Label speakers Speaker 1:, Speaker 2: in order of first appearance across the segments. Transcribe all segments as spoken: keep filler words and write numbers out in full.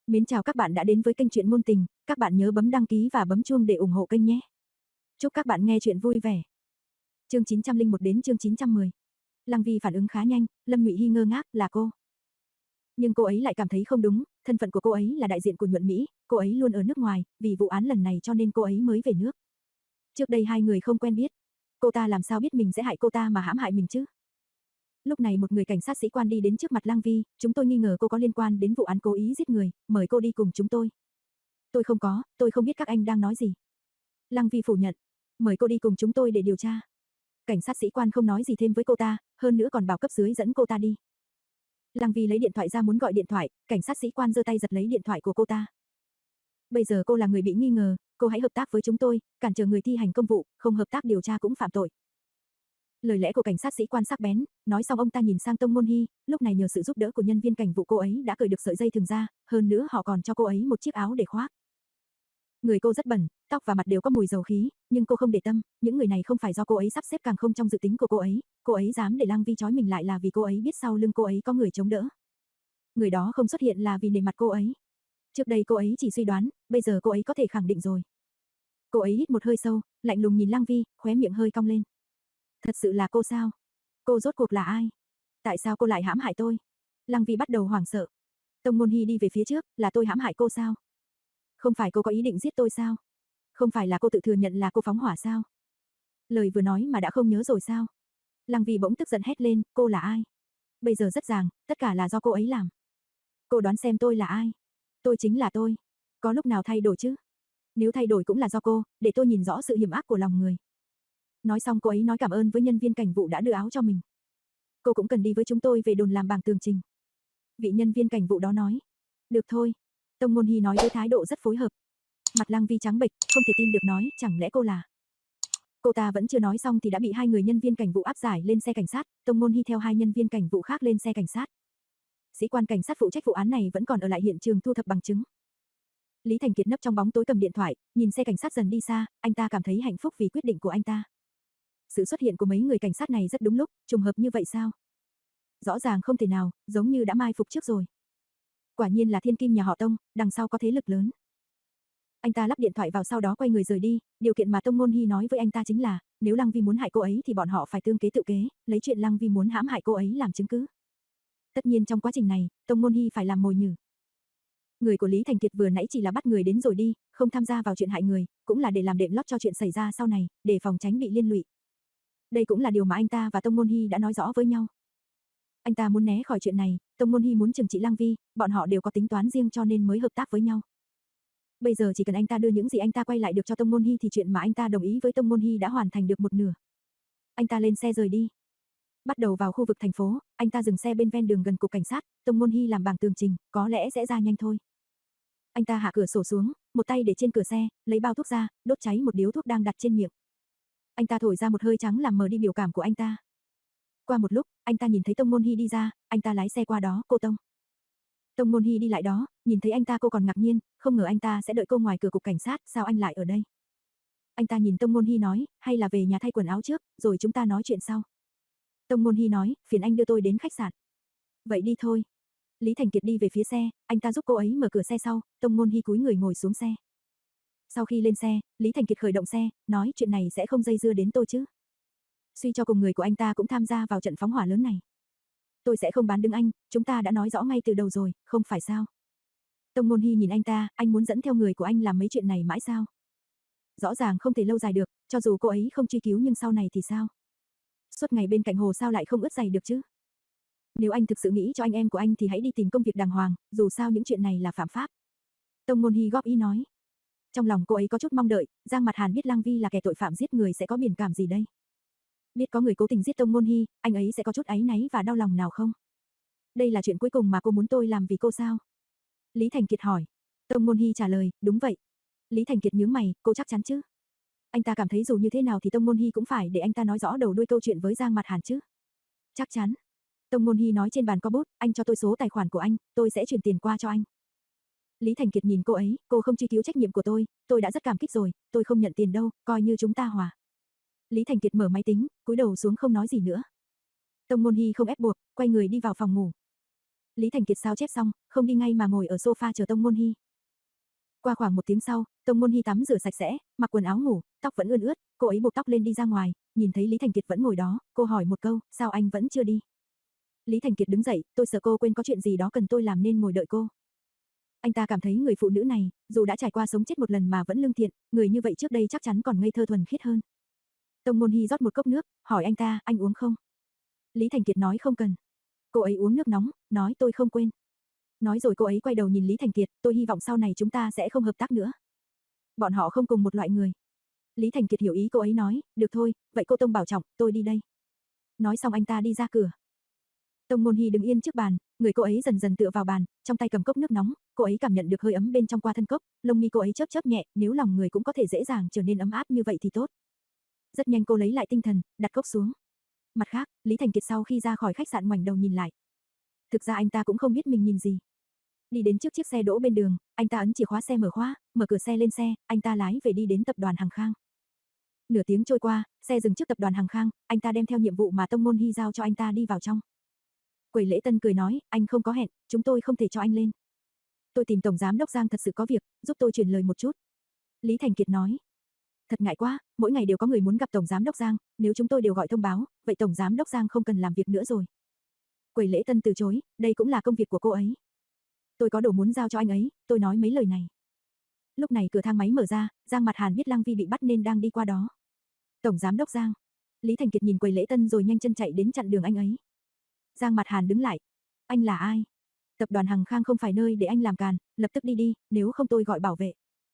Speaker 1: Mến chào các bạn đã đến với kênh Truyện Ngôn Tình, các bạn nhớ bấm đăng ký và bấm chuông để ủng hộ kênh nhé. Chúc các bạn nghe chuyện vui vẻ. Chương chín trăm lẻ một đến chương chín trăm mười. Lăng Vi phản ứng khá nhanh, Lâm Nhụy Hy ngơ ngác, là cô. Nhưng cô ấy lại cảm thấy không đúng, thân phận của cô ấy là đại diện của Nhuận Mỹ, cô ấy luôn ở nước ngoài, vì vụ án lần này cho nên cô ấy mới về nước. Trước đây hai người không quen biết, cô ta làm sao biết mình sẽ hại cô ta mà hãm hại mình chứ? Lúc này một người cảnh sát sĩ quan đi đến trước mặt Lăng Vi, chúng tôi nghi ngờ cô có liên quan đến vụ án cố ý giết người, mời cô đi cùng chúng tôi. Tôi không có, tôi không biết các anh đang nói gì. Lăng Vi phủ nhận, mời cô đi cùng chúng tôi để điều tra. Cảnh sát sĩ quan không nói gì thêm với cô ta, hơn nữa còn bảo cấp dưới dẫn cô ta đi. Lăng Vi lấy điện thoại ra muốn gọi điện thoại, cảnh sát sĩ quan giơ tay giật lấy điện thoại của cô ta. Bây giờ cô là người bị nghi ngờ, cô hãy hợp tác với chúng tôi, cản trở người thi hành công vụ, không hợp tác điều tra cũng phạm tội. Lời lẽ của cảnh sát sĩ quan sắc bén, nói xong ông ta nhìn sang Tông Môn Hy, lúc này nhờ sự giúp đỡ của nhân viên cảnh vụ cô ấy đã cởi được sợi dây thừng ra, hơn nữa họ còn cho cô ấy một chiếc áo để khoác. Người cô rất bẩn, tóc và mặt đều có mùi dầu khí, nhưng cô không để tâm, những người này không phải do cô ấy sắp xếp càng không trong dự tính của cô ấy, cô ấy dám để Lăng Vi trói mình lại là vì cô ấy biết sau lưng cô ấy có người chống đỡ. Người đó không xuất hiện là vì nể mặt cô ấy. Trước đây cô ấy chỉ suy đoán, bây giờ cô ấy có thể khẳng định rồi. Cô ấy hít một hơi sâu, lạnh lùng nhìn Lăng Vi, khóe miệng hơi cong lên. Thật sự là cô sao? Cô rốt cuộc là ai? Tại sao cô lại hãm hại tôi? Lăng Vi bắt đầu hoảng sợ. Tông Môn Hy đi về phía trước, là tôi hãm hại cô sao? Không phải cô có ý định giết tôi sao? Không phải là cô tự thừa nhận là cô phóng hỏa sao? Lời vừa nói mà đã không nhớ rồi sao? Lăng Vi bỗng tức giận hét lên, cô là ai? Bây giờ rất ràng, tất cả là do cô ấy làm. Cô đoán xem tôi là ai? Tôi chính là tôi. Có lúc nào thay đổi chứ? Nếu thay đổi cũng là do cô, để tôi nhìn rõ sự hiểm ác của lòng người. Nói xong cô ấy nói cảm ơn với nhân viên cảnh vụ đã đưa áo cho mình. Cô cũng cần đi với chúng tôi về đồn làm bảng tường trình. Vị nhân viên cảnh vụ đó nói. Được thôi. Tông Môn Hy nói với thái độ rất phối hợp. Mặt Lăng Vi trắng bệch, không thể tin được nói, chẳng lẽ cô là... Cô ta vẫn chưa nói xong thì đã bị hai người nhân viên cảnh vụ áp giải lên xe cảnh sát, Tông Môn Hy theo hai nhân viên cảnh vụ khác lên xe cảnh sát. Sĩ quan cảnh sát phụ trách vụ án này vẫn còn ở lại hiện trường thu thập bằng chứng. Lý Thành Kiệt nấp trong bóng tối cầm điện thoại, nhìn xe cảnh sát dần đi xa, anh ta cảm thấy hạnh phúc vì quyết định của anh ta. Sự xuất hiện của mấy người cảnh sát này rất đúng lúc, trùng hợp như vậy sao? Rõ ràng không thể nào, giống như đã mai phục trước rồi. Quả nhiên là thiên kim nhà họ Tông, đằng sau có thế lực lớn. Anh ta lắp điện thoại vào sau đó quay người rời đi, điều kiện mà Tông Môn Hy nói với anh ta chính là, nếu Lăng Vi muốn hại cô ấy thì bọn họ phải tương kế tự kế, lấy chuyện Lăng Vi muốn hãm hại cô ấy làm chứng cứ. Tất nhiên trong quá trình này, Tông Môn Hy phải làm mồi nhử. Người của Lý Thành Kiệt vừa nãy chỉ là bắt người đến rồi đi, không tham gia vào chuyện hại người, cũng là để làm đệm lót cho chuyện xảy ra sau này, để phòng tránh bị liên lụy. Đây cũng là điều mà anh ta và Tông Môn Hy đã nói rõ với nhau. Anh ta muốn né khỏi chuyện này, Tông Môn Hy muốn trừng trị Lăng Vi, bọn họ đều có tính toán riêng cho nên mới hợp tác với nhau. Bây giờ chỉ cần anh ta đưa những gì anh ta quay lại được cho Tông Môn Hy thì chuyện mà anh ta đồng ý với Tông Môn Hy đã hoàn thành được một nửa. Anh ta lên xe rời đi. Bắt đầu vào khu vực thành phố, anh ta dừng xe bên ven đường gần cục cảnh sát, Tông Môn Hy làm bảng tường trình, có lẽ sẽ ra nhanh thôi. Anh ta hạ cửa sổ xuống, một tay để trên cửa xe, lấy bao thuốc ra, đốt cháy một điếu thuốc đang đặt trên miệng. Anh ta thổi ra một hơi trắng làm mờ đi biểu cảm của anh ta. Qua một lúc, anh ta nhìn thấy Tông Môn Hy đi ra, anh ta lái xe qua đó, cô Tông. Tông Môn Hy đi lại đó, nhìn thấy anh ta cô còn ngạc nhiên, không ngờ anh ta sẽ đợi cô ngoài cửa cục cảnh sát, sao anh lại ở đây? Anh ta nhìn Tông Môn Hy nói, hay là về nhà thay quần áo trước, rồi chúng ta nói chuyện sau. Tông Môn Hy nói, phiền anh đưa tôi đến khách sạn. Vậy đi thôi. Lý Thành Kiệt đi về phía xe, anh ta giúp cô ấy mở cửa xe sau, Tông Môn Hy cúi người ngồi xuống xe. Sau khi lên xe, Lý Thành Kiệt khởi động xe, nói chuyện này sẽ không dây dưa đến tôi chứ. Suy cho cùng người của anh ta cũng tham gia vào trận phóng hỏa lớn này. Tôi sẽ không bán đứng anh, chúng ta đã nói rõ ngay từ đầu rồi, không phải sao? Tông Môn Hy nhìn anh ta, anh muốn dẫn theo người của anh làm mấy chuyện này mãi sao? Rõ ràng không thể lâu dài được, cho dù cô ấy không truy cứu nhưng sau này thì sao? Suốt ngày bên cạnh hồ sao lại không ướt giày được chứ? Nếu anh thực sự nghĩ cho anh em của anh thì hãy đi tìm công việc đàng hoàng, dù sao những chuyện này là phạm pháp. Tông Môn Hy góp ý nói. Trong lòng cô ấy có chút mong đợi, Giang Mặt Hàn biết Lăng Vi là kẻ tội phạm giết người sẽ có biển cảm gì đây? Biết có người cố tình giết Tông Môn Hy, anh ấy sẽ có chút áy náy và đau lòng nào không? Đây là chuyện cuối cùng mà cô muốn tôi làm vì cô sao? Lý Thành Kiệt hỏi. Tông Môn Hy trả lời, đúng vậy. Lý Thành Kiệt nhướng mày, cô chắc chắn chứ? Anh ta cảm thấy dù như thế nào thì Tông Môn Hy cũng phải để anh ta nói rõ đầu đuôi câu chuyện với Giang Mặt Hàn chứ. Chắc chắn. Tông Môn Hy nói trên bàn có bút, anh cho tôi số tài khoản của anh, tôi sẽ chuyển tiền qua cho anh. Lý Thành Kiệt nhìn cô ấy, cô không truy cứu trách nhiệm của tôi, tôi đã rất cảm kích rồi, tôi không nhận tiền đâu, coi như chúng ta hòa. Lý Thành Kiệt mở máy tính, cúi đầu xuống không nói gì nữa. Tông Môn Hy không ép buộc, quay người đi vào phòng ngủ. Lý Thành Kiệt sao chép xong, không đi ngay mà ngồi ở sofa chờ Tông Môn Hy. Qua khoảng một tiếng sau, Tông Môn Hy tắm rửa sạch sẽ, mặc quần áo ngủ, tóc vẫn ươn ướt, cô ấy buộc tóc lên đi ra ngoài, nhìn thấy Lý Thành Kiệt vẫn ngồi đó, cô hỏi một câu, sao anh vẫn chưa đi? Lý Thành Kiệt đứng dậy, tôi sợ cô quên có chuyện gì đó cần tôi làm nên ngồi đợi cô. Anh ta cảm thấy người phụ nữ này, dù đã trải qua sống chết một lần mà vẫn lương thiện, người như vậy trước đây chắc chắn còn ngây thơ thuần khiết hơn. Tông Môn Hy rót một cốc nước, hỏi anh ta, anh uống không? Lý Thành Kiệt nói không cần. Cô ấy uống nước nóng, nói tôi không quên. Nói rồi cô ấy quay đầu nhìn Lý Thành Kiệt, tôi hy vọng sau này chúng ta sẽ không hợp tác nữa. Bọn họ không cùng một loại người. Lý Thành Kiệt hiểu ý cô ấy nói, được thôi, vậy cô Tông bảo trọng, tôi đi đây. Nói xong anh ta đi ra cửa. Tông Môn Hy đứng yên trước bàn, người cô ấy dần dần tựa vào bàn, trong tay cầm cốc nước nóng, cô ấy cảm nhận được hơi ấm bên trong qua thân cốc, lông mi cô ấy chớp chớp nhẹ, nếu lòng người cũng có thể dễ dàng trở nên ấm áp như vậy thì tốt. Rất nhanh cô lấy lại tinh thần, đặt cốc xuống. Mặt khác, Lý Thành Kiệt sau khi ra khỏi khách sạn ngoảnh đầu nhìn lại. Thực ra anh ta cũng không biết mình nhìn gì. Đi đến trước chiếc xe đỗ bên đường, anh ta ấn chìa khóa xe mở khóa, mở cửa xe lên xe, anh ta lái về đi đến tập đoàn Hằng Khang. Nửa tiếng trôi qua, xe dừng trước tập đoàn Hằng Khang, anh ta đem theo nhiệm vụ mà Tông Môn Hy giao cho anh ta đi vào trong. Quầy lễ tân cười nói, anh không có hẹn, chúng tôi không thể cho anh lên. Tôi tìm Tổng Giám Đốc Giang thật sự có việc, giúp tôi truyền lời một chút. Lý Thành Kiệt nói. Thật ngại quá, mỗi ngày đều có người muốn gặp Tổng Giám Đốc Giang, nếu chúng tôi đều gọi thông báo, vậy Tổng Giám Đốc Giang không cần làm việc nữa rồi. Quầy lễ tân từ chối, đây cũng là công việc của cô ấy. Tôi có đồ muốn giao cho anh ấy, tôi nói mấy lời này. Lúc này cửa thang máy mở ra, Giang Mặt Hàn biết Lăng Vi bị bắt nên đang đi qua đó. Tổng Giám Đốc Giang. Lý Thành Kiệt nhìn quầy lễ tân rồi nhanh chân chạy đến chặn đường anh ấy. Giang Mặt Hàn đứng lại. Anh là ai? Tập đoàn Hằng Khang không phải nơi để anh làm càn, lập tức đi đi, nếu không tôi gọi bảo vệ.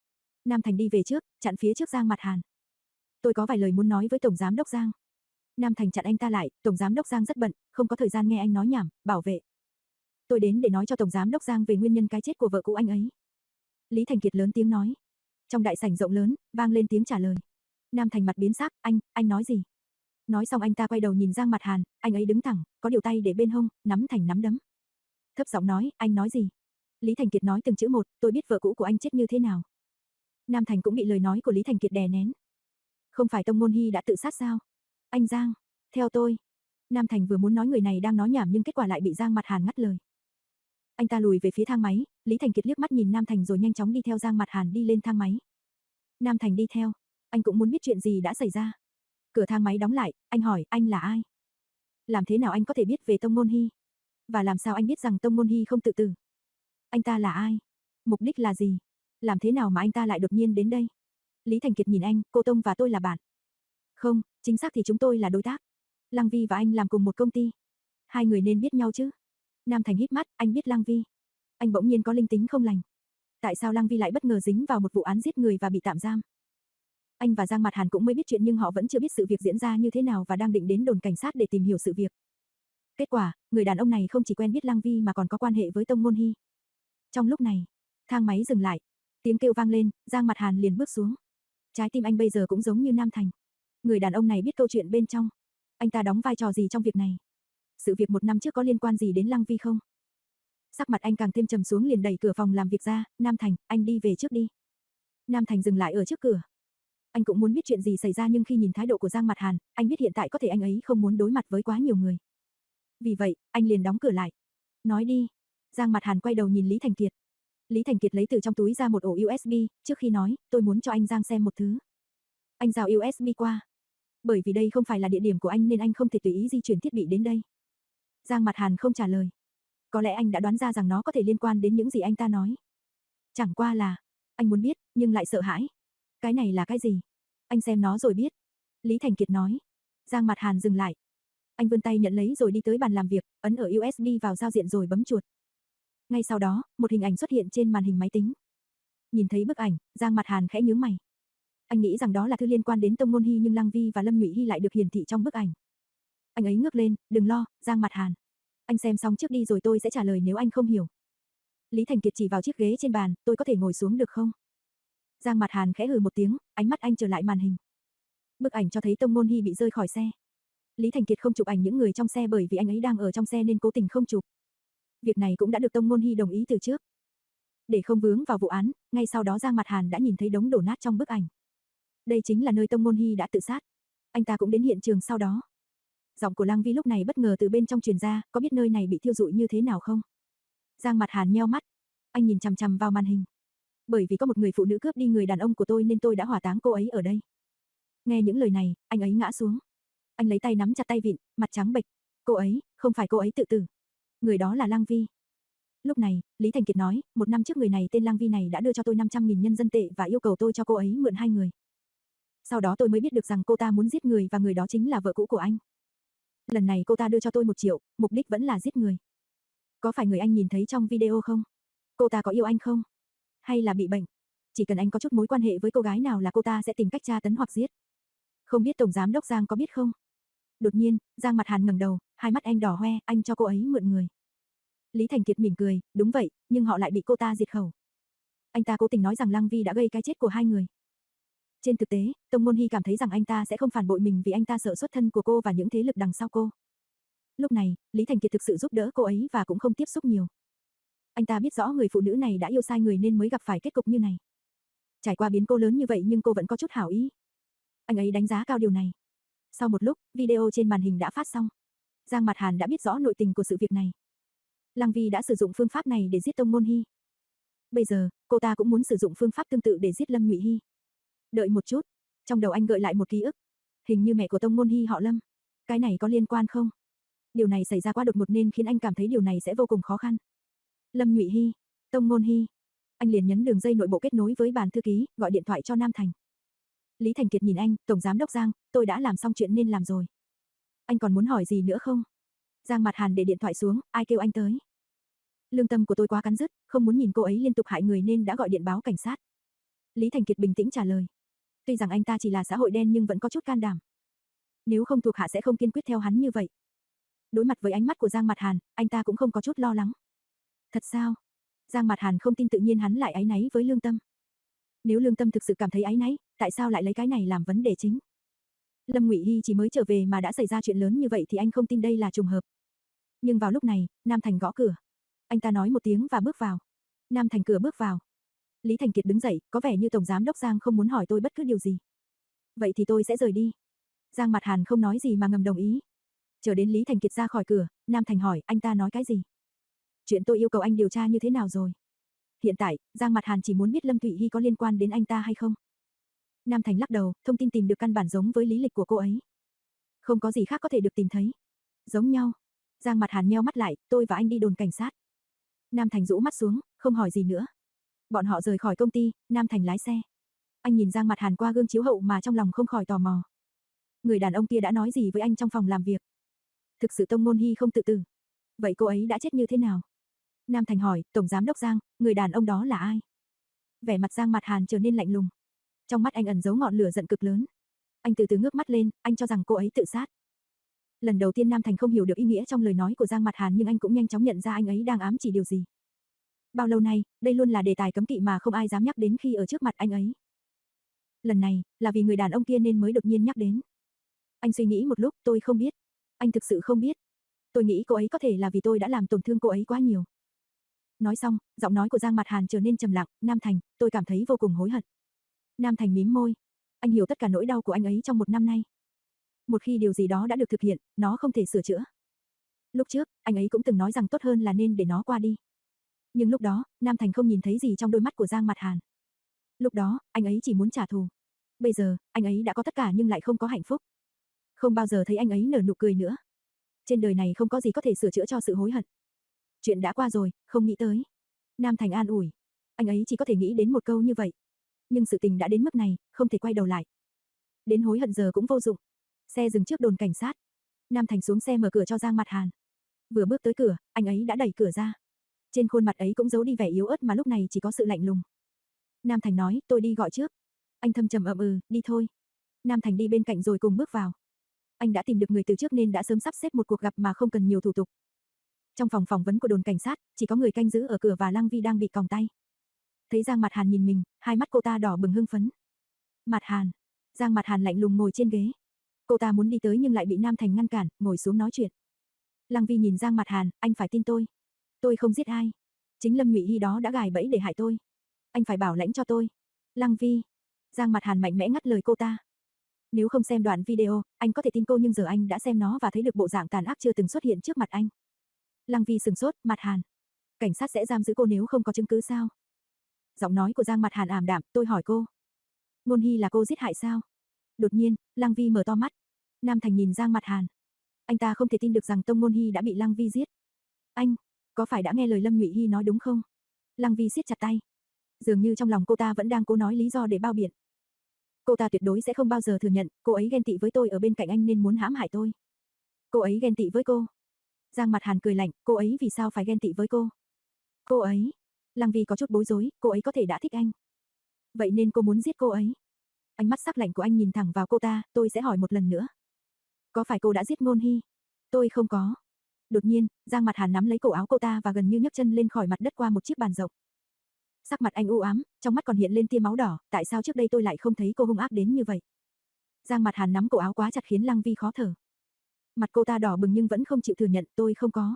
Speaker 1: Nam Thành đi về trước, chặn phía trước Giang Mặt Hàn. Tôi có vài lời muốn nói với Tổng Giám Đốc Giang. Nam Thành chặn anh ta lại, Tổng Giám Đốc Giang rất bận, không có thời gian nghe anh nói nhảm, bảo vệ. Tôi đến để nói cho Tổng Giám Đốc Giang về nguyên nhân cái chết của vợ cũ anh ấy. Lý Thành Kiệt lớn tiếng nói. Trong đại sảnh rộng lớn, vang lên tiếng trả lời. Nam Thành mặt biến sắc, anh, anh nói gì? Nói xong anh ta quay đầu nhìn Giang Mặt Hàn, anh ấy đứng thẳng, có điều tay để bên hông, nắm thành nắm đấm. Thấp giọng nói, anh nói gì? Lý Thành Kiệt nói từng chữ một, tôi biết vợ cũ của anh chết như thế nào. Nam Thành cũng bị lời nói của Lý Thành Kiệt đè nén. Không phải Tông Môn Hy đã tự sát sao? Anh Giang, theo tôi. Nam Thành vừa muốn nói người này đang nói nhảm nhưng kết quả lại bị Giang Mặt Hàn ngắt lời. Anh ta lùi về phía thang máy, Lý Thành Kiệt liếc mắt nhìn Nam Thành rồi nhanh chóng đi theo Giang Mặt Hàn đi lên thang máy. Nam Thành đi theo, anh cũng muốn biết chuyện gì đã xảy ra. Cửa thang máy đóng lại, anh hỏi, anh là ai? Làm thế nào anh có thể biết về Tông Môn Hy? Và làm sao anh biết rằng Tông Môn Hy không tự tử? Anh ta là ai? Mục đích là gì? Làm thế nào mà anh ta lại đột nhiên đến đây? Lý Thành Kiệt nhìn anh, cô Tông và tôi là bạn. Không, chính xác thì chúng tôi là đối tác. Lăng Vi và anh làm cùng một công ty. Hai người nên biết nhau chứ? Nam Thành híp mắt, anh biết Lăng Vi. Anh bỗng nhiên có linh tính không lành. Tại sao Lăng Vi lại bất ngờ dính vào một vụ án giết người và bị tạm giam? Anh và Giang Mặt Hàn cũng mới biết chuyện nhưng họ vẫn chưa biết sự việc diễn ra như thế nào và đang định đến đồn cảnh sát để tìm hiểu sự việc. Kết quả, người đàn ông này không chỉ quen biết Lăng Vi mà còn có quan hệ với Tông Môn Hy. Trong lúc này, thang máy dừng lại, tiếng kêu vang lên, Giang Mặt Hàn liền bước xuống. Trái tim anh bây giờ cũng giống như Nam Thành. Người đàn ông này biết câu chuyện bên trong. Anh ta đóng vai trò gì trong việc này? Sự việc một năm trước có liên quan gì đến Lăng Vi không? Sắc mặt anh càng thêm trầm xuống liền đẩy cửa phòng làm việc ra, Nam Thành, anh đi về trước đi. Nam Thành dừng lại ở trước cửa. Anh cũng muốn biết chuyện gì xảy ra nhưng khi nhìn thái độ của Giang Mặt Hàn, anh biết hiện tại có thể anh ấy không muốn đối mặt với quá nhiều người. Vì vậy, anh liền đóng cửa lại. Nói đi. Giang Mặt Hàn quay đầu nhìn Lý Thành Kiệt. Lý Thành Kiệt lấy từ trong túi ra một ổ u ét bê, trước khi nói, tôi muốn cho anh Giang xem một thứ. Anh rào u ét bê qua. Bởi vì đây không phải là địa điểm của anh nên anh không thể tùy ý di chuyển thiết bị đến đây. Giang Mặt Hàn không trả lời. Có lẽ anh đã đoán ra rằng nó có thể liên quan đến những gì anh ta nói. Chẳng qua là, anh muốn biết, nhưng lại sợ hãi. Cái này là cái gì? Anh xem nó rồi biết. Lý Thành Kiệt nói. Giang Mặt Hàn dừng lại. Anh vươn tay nhận lấy rồi đi tới bàn làm việc, ấn ở u ét bê vào giao diện rồi bấm chuột. Ngay sau đó, một hình ảnh xuất hiện trên màn hình máy tính. Nhìn thấy bức ảnh, Giang Mặt Hàn khẽ nhướng mày. Anh nghĩ rằng đó là thứ liên quan đến Tông Môn Hy nhưng Lăng Vi và Lâm Nhụy Hy lại được hiển thị trong bức ảnh. Anh ấy ngước lên, đừng lo, Giang Mặt Hàn. Anh xem xong trước đi rồi tôi sẽ trả lời nếu anh không hiểu. Lý Thành Kiệt chỉ vào chiếc ghế trên bàn, tôi có thể ngồi xuống được không? Giang Mặt Hàn khẽ hừ một tiếng, ánh mắt anh trở lại màn hình. Bức ảnh cho thấy Tông Môn Hy bị rơi khỏi xe. Lý Thành Kiệt không chụp ảnh những người trong xe bởi vì anh ấy đang ở trong xe nên cố tình không chụp. Việc này cũng đã được Tông Môn Hy đồng ý từ trước. Để không vướng vào vụ án, ngay sau đó Giang Mặt Hàn đã nhìn thấy đống đổ nát trong bức ảnh. Đây chính là nơi Tông Môn Hy đã tự sát. Anh ta cũng đến hiện trường sau đó. Giọng của Lăng Vi lúc này bất ngờ từ bên trong truyền ra, có biết nơi này bị thiêu rụi như thế nào không? Giang Mặt Hàn nheo mắt. Anh nhìn chằm chằm vào màn hình. Bởi vì có một người phụ nữ cướp đi người đàn ông của tôi nên tôi đã hỏa táng cô ấy ở đây. Nghe những lời này, anh ấy ngã xuống. Anh lấy tay nắm chặt tay vịn, mặt trắng bệch. Cô ấy, không phải cô ấy tự tử. Người đó là Lang Vi. Lúc này, Lý Thành Kiệt nói, một năm trước người này tên Lang Vi này đã đưa cho tôi năm trăm nghìn nhân dân tệ và yêu cầu tôi cho cô ấy mượn hai người. Sau đó tôi mới biết được rằng cô ta muốn giết người và người đó chính là vợ cũ của anh. Lần này cô ta đưa cho tôi một triệu, mục đích vẫn là giết người. Có phải người anh nhìn thấy trong video không? Cô ta có yêu anh không? Hay là bị bệnh? Chỉ cần anh có chút mối quan hệ với cô gái nào là cô ta sẽ tìm cách tra tấn hoặc giết. Không biết Tổng Giám Đốc Giang có biết không? Đột nhiên, Giang Mặt Hàn ngẩng đầu, hai mắt anh đỏ hoe, anh cho cô ấy mượn người. Lý Thành Kiệt mỉm cười, đúng vậy, nhưng họ lại bị cô ta diệt khẩu. Anh ta cố tình nói rằng Lang Vi đã gây cái chết của hai người. Trên thực tế, Tông Môn Hy cảm thấy rằng anh ta sẽ không phản bội mình vì anh ta sợ xuất thân của cô và những thế lực đằng sau cô. Lúc này, Lý Thành Kiệt thực sự giúp đỡ cô ấy và cũng không tiếp xúc nhiều. Anh ta biết rõ người phụ nữ này đã yêu sai người nên mới gặp phải kết cục như này. Trải qua biến cố lớn như vậy nhưng cô vẫn có chút hảo ý. Anh ấy đánh giá cao điều này. Sau một lúc, video trên màn hình đã phát xong. Giang Mặt Hàn đã biết rõ nội tình của sự việc này. Lang Vi đã sử dụng phương pháp này để giết Tông Môn Hy. Bây giờ, cô ta cũng muốn sử dụng phương pháp tương tự để giết Lâm Nhụy Hy. Đợi một chút, trong đầu anh gợi lại một ký ức. Hình như mẹ của Tông Môn Hy họ Lâm. Cái này có liên quan không? Điều này xảy ra quá đột ngột nên khiến anh cảm thấy điều này sẽ vô cùng khó khăn. Lâm Nhụy Hy, Tông Môn Hy. Anh liền nhấn đường dây nội bộ kết nối với bàn thư ký, gọi điện thoại cho Nam Thành. Lý Thành Kiệt nhìn anh, Tổng Giám Đốc Giang, tôi đã làm xong chuyện nên làm rồi. Anh còn muốn hỏi gì nữa không? Giang Mặt Hàn để điện thoại xuống, ai kêu anh tới? Lương tâm của tôi quá cắn rứt, không muốn nhìn cô ấy liên tục hại người nên đã gọi điện báo cảnh sát. Lý Thành Kiệt bình tĩnh trả lời. Tuy rằng anh ta chỉ là xã hội đen nhưng vẫn có chút can đảm. Nếu không thuộc hạ sẽ không kiên quyết theo hắn như vậy. Đối mặt với ánh mắt của Giang Mặt Hàn, anh ta cũng không có chút lo lắng. Thật sao? Giang Mặt Hàn không tin tự nhiên hắn lại áy náy với lương tâm. Nếu lương tâm thực sự cảm thấy áy náy, tại sao lại lấy cái này làm vấn đề chính? Lâm Ngụy Hy chỉ mới trở về mà đã xảy ra chuyện lớn như vậy thì anh không tin đây là trùng hợp. Nhưng vào lúc này, Nam Thành gõ cửa. Anh ta nói một tiếng và bước vào. Nam Thành cửa bước vào. Lý Thành Kiệt đứng dậy, có vẻ như Tổng Giám Đốc Giang không muốn hỏi tôi bất cứ điều gì. Vậy thì tôi sẽ rời đi. Giang Mặt Hàn không nói gì mà ngầm đồng ý. Chờ đến Lý Thành Kiệt ra khỏi cửa, Nam Thành hỏi anh ta nói cái gì? Chuyện tôi yêu cầu anh điều tra như thế nào rồi? Hiện tại, Giang Mặt Hàn chỉ muốn biết Lâm Thụy Hy có liên quan đến anh ta hay không. Nam Thành lắc đầu, thông tin tìm được căn bản giống với lý lịch của cô ấy. Không có gì khác có thể được tìm thấy. Giống nhau. Giang Mặt Hàn nheo mắt lại, tôi và anh đi đồn cảnh sát. Nam Thành rũ mắt xuống, không hỏi gì nữa. Bọn họ rời khỏi công ty, Nam Thành lái xe. Anh nhìn Giang Mặt Hàn qua gương chiếu hậu mà trong lòng không khỏi tò mò. Người đàn ông kia đã nói gì với anh trong phòng làm việc? Thực sự Tông Môn Hy không tự tử. Vậy cô ấy đã chết như thế nào? Nam Thành hỏi, Tổng Giám Đốc Giang, người đàn ông đó là ai? Vẻ mặt Giang Mặt Hàn trở nên lạnh lùng. Trong mắt anh ẩn giấu ngọn lửa giận cực lớn. Anh từ từ ngước mắt lên, anh cho rằng cô ấy tự sát. Lần đầu tiên Nam Thành không hiểu được ý nghĩa trong lời nói của Giang Mặt Hàn nhưng anh cũng nhanh chóng nhận ra anh ấy đang ám chỉ điều gì. Bao lâu nay, đây luôn là đề tài cấm kỵ mà không ai dám nhắc đến khi ở trước mặt anh ấy. Lần này, là vì người đàn ông kia nên mới đột nhiên nhắc đến. Anh suy nghĩ một lúc, tôi không biết. Anh thực sự không biết. Tôi nghĩ cô ấy có thể là vì tôi đã làm tổn thương cô ấy quá nhiều. Nói xong, giọng nói của Giang Mặt Hàn trở nên trầm lặng, Nam Thành, tôi cảm thấy vô cùng hối hận. Nam Thành mím môi. Anh hiểu tất cả nỗi đau của anh ấy trong một năm nay. Một khi điều gì đó đã được thực hiện, nó không thể sửa chữa. Lúc trước, anh ấy cũng từng nói rằng tốt hơn là nên để nó qua đi. Nhưng lúc đó, Nam Thành không nhìn thấy gì trong đôi mắt của Giang Mặt Hàn. Lúc đó, anh ấy chỉ muốn trả thù. Bây giờ, anh ấy đã có tất cả nhưng lại không có hạnh phúc. Không bao giờ thấy anh ấy nở nụ cười nữa. Trên đời này không có gì có thể sửa chữa cho sự hối hận. Chuyện đã qua rồi, không nghĩ tới. Nam Thành an ủi. Anh ấy chỉ có thể nghĩ đến một câu như vậy. Nhưng sự tình đã đến mức này, không thể quay đầu lại. Đến hối hận giờ cũng vô dụng. Xe dừng trước đồn cảnh sát. Nam Thành xuống xe mở cửa cho Giang Mặt Hàn. Vừa bước tới cửa, anh ấy đã đẩy cửa ra. Trên khuôn mặt ấy cũng giấu đi vẻ yếu ớt mà lúc này chỉ có sự lạnh lùng. Nam Thành nói, tôi đi gọi trước. Anh thâm trầm ậm ừ, đi thôi. Nam Thành đi bên cạnh rồi cùng bước vào. Anh đã tìm được người từ trước nên đã sớm sắp xếp một cuộc gặp mà không cần nhiều thủ tục. Trong phòng phỏng vấn của đồn cảnh sát, chỉ có người canh giữ ở cửa và Lang Vi đang bị còng tay. Thấy Giang Mặt Hàn nhìn mình, hai mắt cô ta đỏ bừng hưng phấn. Mặt Hàn. Giang Mặt Hàn lạnh lùng ngồi trên ghế. Cô ta muốn đi tới nhưng lại bị Nam Thành ngăn cản, ngồi xuống nói chuyện. Lang Vi nhìn Giang Mặt Hàn, anh phải tin tôi. Tôi không giết ai. Chính Lâm Nhụy Hy đó đã gài bẫy để hại tôi. Anh phải bảo lãnh cho tôi. Lang Vi. Giang Mặt Hàn mạnh mẽ ngắt lời cô ta. Nếu không xem đoạn video, anh có thể tin cô nhưng giờ anh đã xem nó và thấy được bộ dạng tàn ác chưa từng xuất hiện trước mặt anh. Lang Vi sừng sốt, Mặt Hàn. Cảnh sát sẽ giam giữ cô nếu không có chứng cứ sao? Giọng nói của Giang Mặt Hàn ảm đạm, tôi hỏi cô. Ngôn Hy là cô giết hại sao? Đột nhiên, Lăng Vi mở to mắt. Nam Thành nhìn Giang Mặt Hàn. Anh ta không thể tin được rằng Tông Ngôn Hy đã bị Lăng Vi giết. Anh, có phải đã nghe lời Lâm Nhụy Hy nói đúng không? Lăng Vi siết chặt tay. Dường như trong lòng cô ta vẫn đang cố nói lý do để bao biện. Cô ta tuyệt đối sẽ không bao giờ thừa nhận, cô ấy ghen tị với tôi ở bên cạnh anh nên muốn hãm hại tôi. Cô ấy ghen tị với cô. Giang Mặt Hàn cười lạnh, cô ấy vì sao phải ghen tị với cô? Cô ấy. Lăng Vi có chút bối rối, cô ấy có thể đã thích anh. Vậy nên cô muốn giết cô ấy. Ánh mắt sắc lạnh của anh nhìn thẳng vào cô ta, tôi sẽ hỏi một lần nữa. Có phải cô đã giết Ngôn Hy? Tôi không có. Đột nhiên, Giang Mặt Hàn nắm lấy cổ áo cô ta và gần như nhấc chân lên khỏi mặt đất qua một chiếc bàn rộng. Sắc mặt anh u ám, trong mắt còn hiện lên tia máu đỏ, tại sao trước đây tôi lại không thấy cô hung ác đến như vậy? Giang Mặt Hàn nắm cổ áo quá chặt khiến Lăng Vi khó thở. Mặt cô ta đỏ bừng nhưng vẫn không chịu thừa nhận, tôi không có.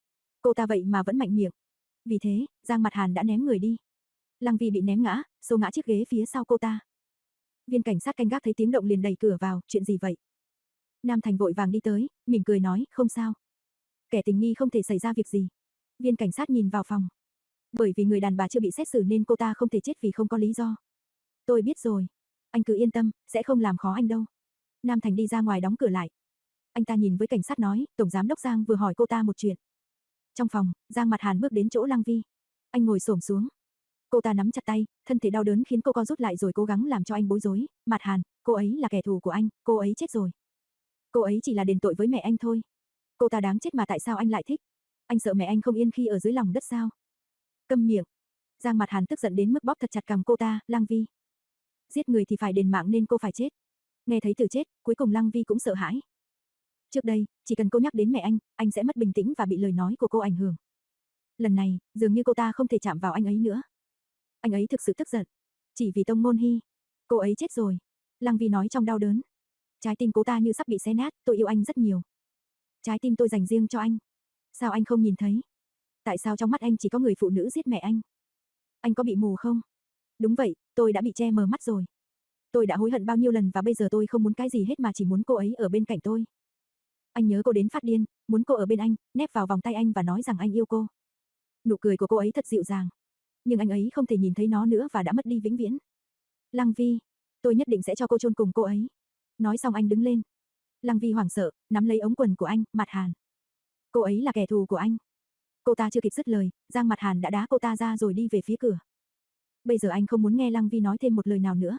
Speaker 1: Cô ta vậy mà vẫn mạnh miệng. Vì thế, Giang Mặt Hàn đã ném người đi. Lăng Vi bị ném ngã, xô ngã chiếc ghế phía sau cô ta. Viên cảnh sát canh gác thấy tiếng động liền đẩy cửa vào, chuyện gì vậy? Nam Thành vội vàng đi tới, mỉm cười nói, không sao. Kẻ tình nghi không thể xảy ra việc gì. Viên cảnh sát nhìn vào phòng. Bởi vì người đàn bà chưa bị xét xử nên cô ta không thể chết vì không có lý do. Tôi biết rồi. Anh cứ yên tâm, sẽ không làm khó anh đâu. Nam Thành đi ra ngoài đóng cửa lại. Anh ta nhìn với cảnh sát nói, Tổng Giám Đốc Giang vừa hỏi cô ta một chuyện. Trong phòng, Giang Mặt Hàn bước đến chỗ Lăng Vi. Anh ngồi xổm xuống. Cô ta nắm chặt tay, thân thể đau đớn khiến cô co rút lại rồi cố gắng làm cho anh bối rối. Mặt Hàn, cô ấy là kẻ thù của anh, cô ấy chết rồi. Cô ấy chỉ là đền tội với mẹ anh thôi. Cô ta đáng chết mà tại sao anh lại thích? Anh sợ mẹ anh không yên khi ở dưới lòng đất sao? Câm miệng. Giang Mặt Hàn tức giận đến mức bóp thật chặt cằm cô ta, Lăng Vi. Giết người thì phải đền mạng nên cô phải chết. Nghe thấy từ chết, cuối cùng Lăng Vi cũng sợ hãi. Trước đây, chỉ cần cô nhắc đến mẹ anh, anh sẽ mất bình tĩnh và bị lời nói của cô ảnh hưởng. Lần này, dường như cô ta không thể chạm vào anh ấy nữa. Anh ấy thực sự tức giận. Chỉ vì Tông Ngôn Hy. Cô ấy chết rồi. Lăng Vi nói trong đau đớn. Trái tim cô ta như sắp bị xé nát, tôi yêu anh rất nhiều. Trái tim tôi dành riêng cho anh. Sao anh không nhìn thấy? Tại sao trong mắt anh chỉ có người phụ nữ giết mẹ anh? Anh có bị mù không? Đúng vậy, tôi đã bị che mờ mắt rồi. Tôi đã hối hận bao nhiêu lần và bây giờ tôi không muốn cái gì hết mà chỉ muốn cô ấy ở bên cạnh tôi. Anh nhớ cô đến phát điên, muốn cô ở bên anh, nép vào vòng tay anh và nói rằng anh yêu cô. Nụ cười của cô ấy thật dịu dàng. Nhưng anh ấy không thể nhìn thấy nó nữa và đã mất đi vĩnh viễn. Lăng Vi, tôi nhất định sẽ cho cô chôn cùng cô ấy. Nói xong anh đứng lên. Lăng Vi hoảng sợ, nắm lấy ống quần của anh, Mặt Hàn. Cô ấy là kẻ thù của anh. Cô ta chưa kịp dứt lời, Giang Mặt Hàn đã đá cô ta ra rồi đi về phía cửa. Bây giờ anh không muốn nghe Lăng Vi nói thêm một lời nào nữa.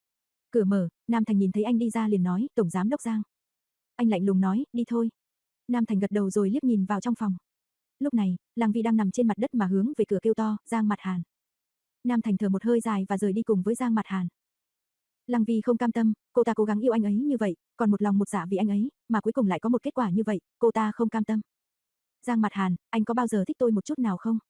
Speaker 1: Cửa mở, Nam Thành nhìn thấy anh đi ra liền nói, Tổng Giám Đốc Giang. Anh lạnh lùng nói, đi thôi. Nam Thành gật đầu rồi liếc nhìn vào trong phòng. Lúc này, Lăng Vi đang nằm trên mặt đất mà hướng về cửa kêu to, Giang Mặt Hàn. Nam Thành thở một hơi dài và rời đi cùng với Giang Mặt Hàn. Lăng Vi không cam tâm, cô ta cố gắng yêu anh ấy như vậy, còn một lòng một dạ vì anh ấy, mà cuối cùng lại có một kết quả như vậy, cô ta không cam tâm. Giang Mặt Hàn, anh có bao giờ thích tôi một chút nào không?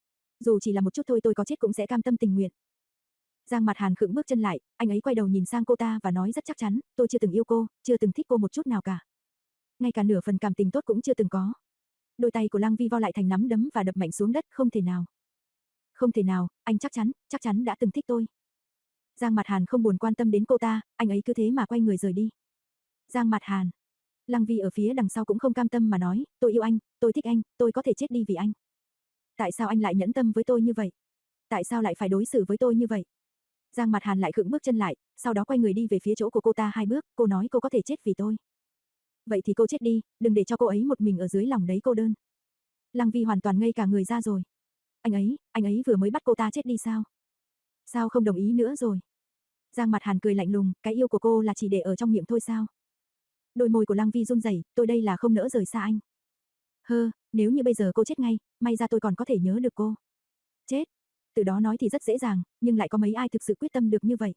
Speaker 1: Dù chỉ là một chút thôi tôi có chết cũng sẽ cam tâm tình nguyện. Giang Mặt Hàn khựng bước chân lại, anh ấy quay đầu nhìn sang cô ta và nói rất chắc chắn, tôi chưa từng yêu cô, chưa từng thích cô một chút nào cả. Ngay cả nửa phần cảm tình tốt cũng chưa từng có. Đôi tay của Lăng Vi vo lại thành nắm đấm và đập mạnh xuống đất, không thể nào. Không thể nào, anh chắc chắn, chắc chắn đã từng thích tôi. Giang Mặt Hàn không buồn quan tâm đến cô ta, anh ấy cứ thế mà quay người rời đi. Giang Mặt Hàn. Lăng Vi ở phía đằng sau cũng không cam tâm mà nói, tôi yêu anh, tôi thích anh, tôi có thể chết đi vì anh. Tại sao anh lại nhẫn tâm với tôi như vậy? Tại sao lại phải đối xử với tôi như vậy? Giang Mặt Hàn lại khựng bước chân lại, sau đó quay người đi về phía chỗ của cô ta hai bước, cô nói cô có thể chết vì tôi. Vậy thì cô chết đi, đừng để cho cô ấy một mình ở dưới lòng đấy cô đơn. Lăng Vi hoàn toàn ngây cả người ra rồi. Anh ấy, anh ấy vừa mới bắt cô ta chết đi sao? Sao không đồng ý nữa rồi? Giang Mặt Hàn cười lạnh lùng, cái yêu của cô là chỉ để ở trong miệng thôi sao? Đôi môi của Lăng Vi run rẩy, tôi đây là không nỡ rời xa anh. Hơ, nếu như bây giờ cô chết ngay, may ra tôi còn có thể nhớ được cô. Chết. Từ đó nói thì rất dễ dàng, nhưng lại có mấy ai thực sự quyết tâm được như vậy.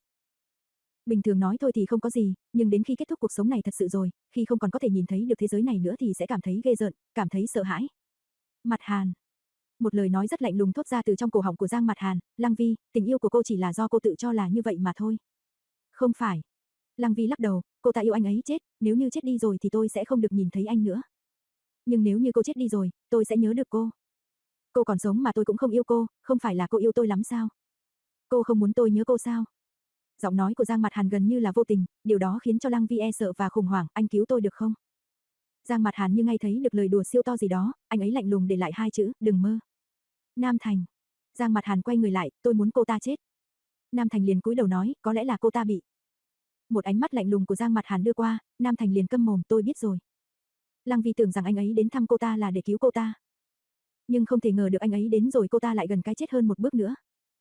Speaker 1: Bình thường nói thôi thì không có gì, nhưng đến khi kết thúc cuộc sống này thật sự rồi, khi không còn có thể nhìn thấy được thế giới này nữa thì sẽ cảm thấy ghê rợn, cảm thấy sợ hãi. Mặt Hàn. Một lời nói rất lạnh lùng thốt ra từ trong cổ họng của Giang Mặt Hàn, Lăng Vi, tình yêu của cô chỉ là do cô tự cho là như vậy mà thôi. Không phải. Lăng Vi lắc đầu, cô ta yêu anh ấy chết, nếu như chết đi rồi thì tôi sẽ không được nhìn thấy anh nữa. Nhưng nếu như cô chết đi rồi, tôi sẽ nhớ được cô. Cô còn sống mà tôi cũng không yêu cô, không phải là cô yêu tôi lắm sao? Cô không muốn tôi nhớ cô sao? Giọng nói của Giang Mặt Hàn gần như là vô tình, điều đó khiến cho Lăng Vi e sợ và khủng hoảng, anh cứu tôi được không? Giang Mặt Hàn như ngay thấy được lời đùa siêu to gì đó, anh ấy lạnh lùng để lại hai chữ, đừng mơ. Nam Thành. Giang Mặt Hàn quay người lại, tôi muốn cô ta chết. Nam Thành liền cúi đầu nói, có lẽ là cô ta bị. Một ánh mắt lạnh lùng của Giang Mặt Hàn đưa qua, Nam Thành liền câm mồm, tôi biết rồi. Lăng Vi tưởng rằng anh ấy đến thăm cô ta là để cứu cô ta. Nhưng không thể ngờ được anh ấy đến rồi cô ta lại gần cái chết hơn một bước nữa.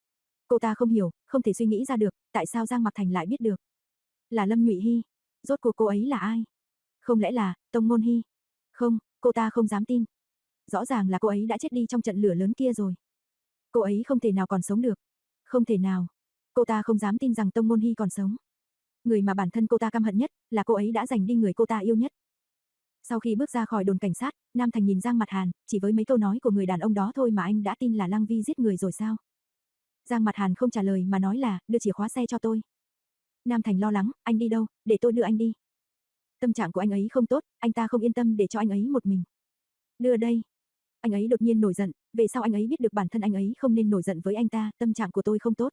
Speaker 1: Cô ta không hiểu, không thể suy nghĩ ra được, tại sao Giang Mặc Thành lại biết được. Là Lâm Nhụy Hy. Rốt cuộc cô ấy là ai? Không lẽ là Tông Ngôn Hy? Không, cô ta không dám tin. Rõ ràng là cô ấy đã chết đi trong trận lửa lớn kia rồi. Cô ấy không thể nào còn sống được. Không thể nào. Cô ta không dám tin rằng Tông Ngôn Hy còn sống. Người mà bản thân cô ta căm hận nhất là cô ấy đã giành đi người cô ta yêu nhất. Sau khi bước ra khỏi đồn cảnh sát, Nam Thành nhìn Giang Mặt Hàn, chỉ với mấy câu nói của người đàn ông đó thôi mà anh đã tin là Lăng Vi giết người rồi sao? Giang Mặt Hàn không trả lời mà nói là, đưa chìa khóa xe cho tôi. Nam Thành lo lắng, anh đi đâu, để tôi đưa anh đi. Tâm trạng của anh ấy không tốt, anh ta không yên tâm để cho anh ấy một mình. Đưa đây. Anh ấy đột nhiên nổi giận, về sau anh ấy biết được bản thân anh ấy không nên nổi giận với anh ta, tâm trạng của tôi không tốt.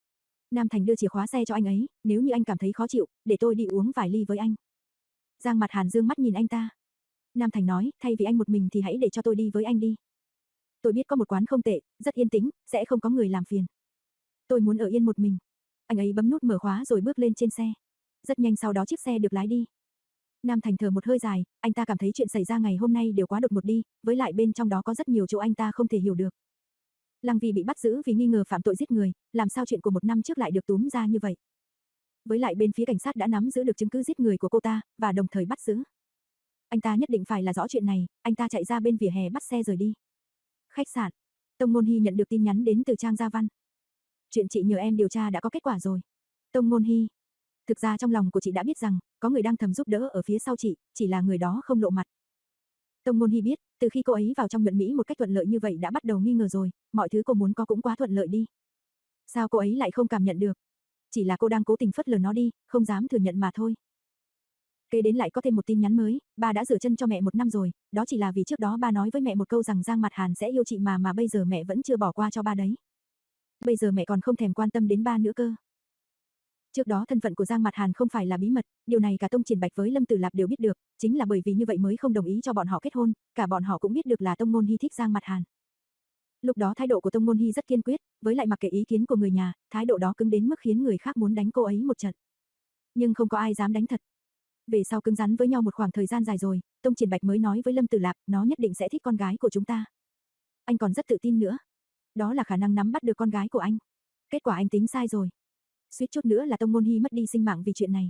Speaker 1: Nam Thành đưa chìa khóa xe cho anh ấy, nếu như anh cảm thấy khó chịu, để tôi đi uống vài ly với anh. Giang Mặt Hàn dương mắt nhìn anh ta. Nam Thành nói, thay vì anh một mình thì hãy để cho tôi đi với anh đi. Tôi biết có một quán không tệ, rất yên tĩnh, sẽ không có người làm phiền. Tôi muốn ở yên một mình. Anh ấy bấm nút mở khóa rồi bước lên trên xe. Rất nhanh sau đó chiếc xe được lái đi. Nam Thành thở một hơi dài, anh ta cảm thấy chuyện xảy ra ngày hôm nay đều quá đột ngột đi, với lại bên trong đó có rất nhiều chỗ anh ta không thể hiểu được. Lăng Vi bị bắt giữ vì nghi ngờ phạm tội giết người, làm sao chuyện của một năm trước lại được túm ra như vậy? Với lại bên phía cảnh sát đã nắm giữ được chứng cứ giết người của cô ta, và đồng thời bắt giữ. Anh ta nhất định phải là rõ chuyện này, anh ta chạy ra bên vỉa hè bắt xe rời đi. Khách sạn. Tông Ngôn Hy nhận được tin nhắn đến từ Trang Gia Văn. Chuyện chị nhờ em điều tra đã có kết quả rồi. Tông Ngôn Hy. Thực ra trong lòng của chị đã biết rằng, có người đang thầm giúp đỡ ở phía sau chị, chỉ là người đó không lộ mặt. Tông Ngôn Hy biết, từ khi cô ấy vào trong nhuận Mỹ một cách thuận lợi như vậy đã bắt đầu nghi ngờ rồi, mọi thứ cô muốn có cũng quá thuận lợi đi. Sao cô ấy lại không cảm nhận được? Chỉ là cô đang cố tình phớt lờ nó đi, không dám thừa nhận mà thôi. Kế đến lại có thêm một tin nhắn mới, ba đã rửa chân cho mẹ một năm rồi, đó chỉ là vì trước đó ba nói với mẹ một câu rằng Giang Mặt Hàn sẽ yêu chị mà mà bây giờ mẹ vẫn chưa bỏ qua cho ba đấy. Bây giờ mẹ còn không thèm quan tâm đến ba nữa cơ. Trước đó thân phận của Giang Mặt Hàn không phải là bí mật, điều này cả Tông Triển Bạch với Lâm Tử Lạp đều biết được, chính là bởi vì như vậy mới không đồng ý cho bọn họ kết hôn, cả bọn họ cũng biết được là Tông Ngôn Hy thích Giang Mặt Hàn. Lúc đó thái độ của Tông Ngôn Hy rất kiên quyết, với lại mặc kệ ý kiến của người nhà, thái độ đó cứng đến mức khiến người khác muốn đánh cô ấy một trận. Nhưng không có ai dám đánh thật. Về sau cứng rắn với nhau một khoảng thời gian dài rồi, Tông Triển Bạch mới nói với Lâm Tử Lạp, nó nhất định sẽ thích con gái của chúng ta. Anh còn rất tự tin nữa. Đó là khả năng nắm bắt được con gái của anh. Kết quả anh tính sai rồi. Suýt chút nữa là Tông Ngôn Hy mất đi sinh mạng vì chuyện này.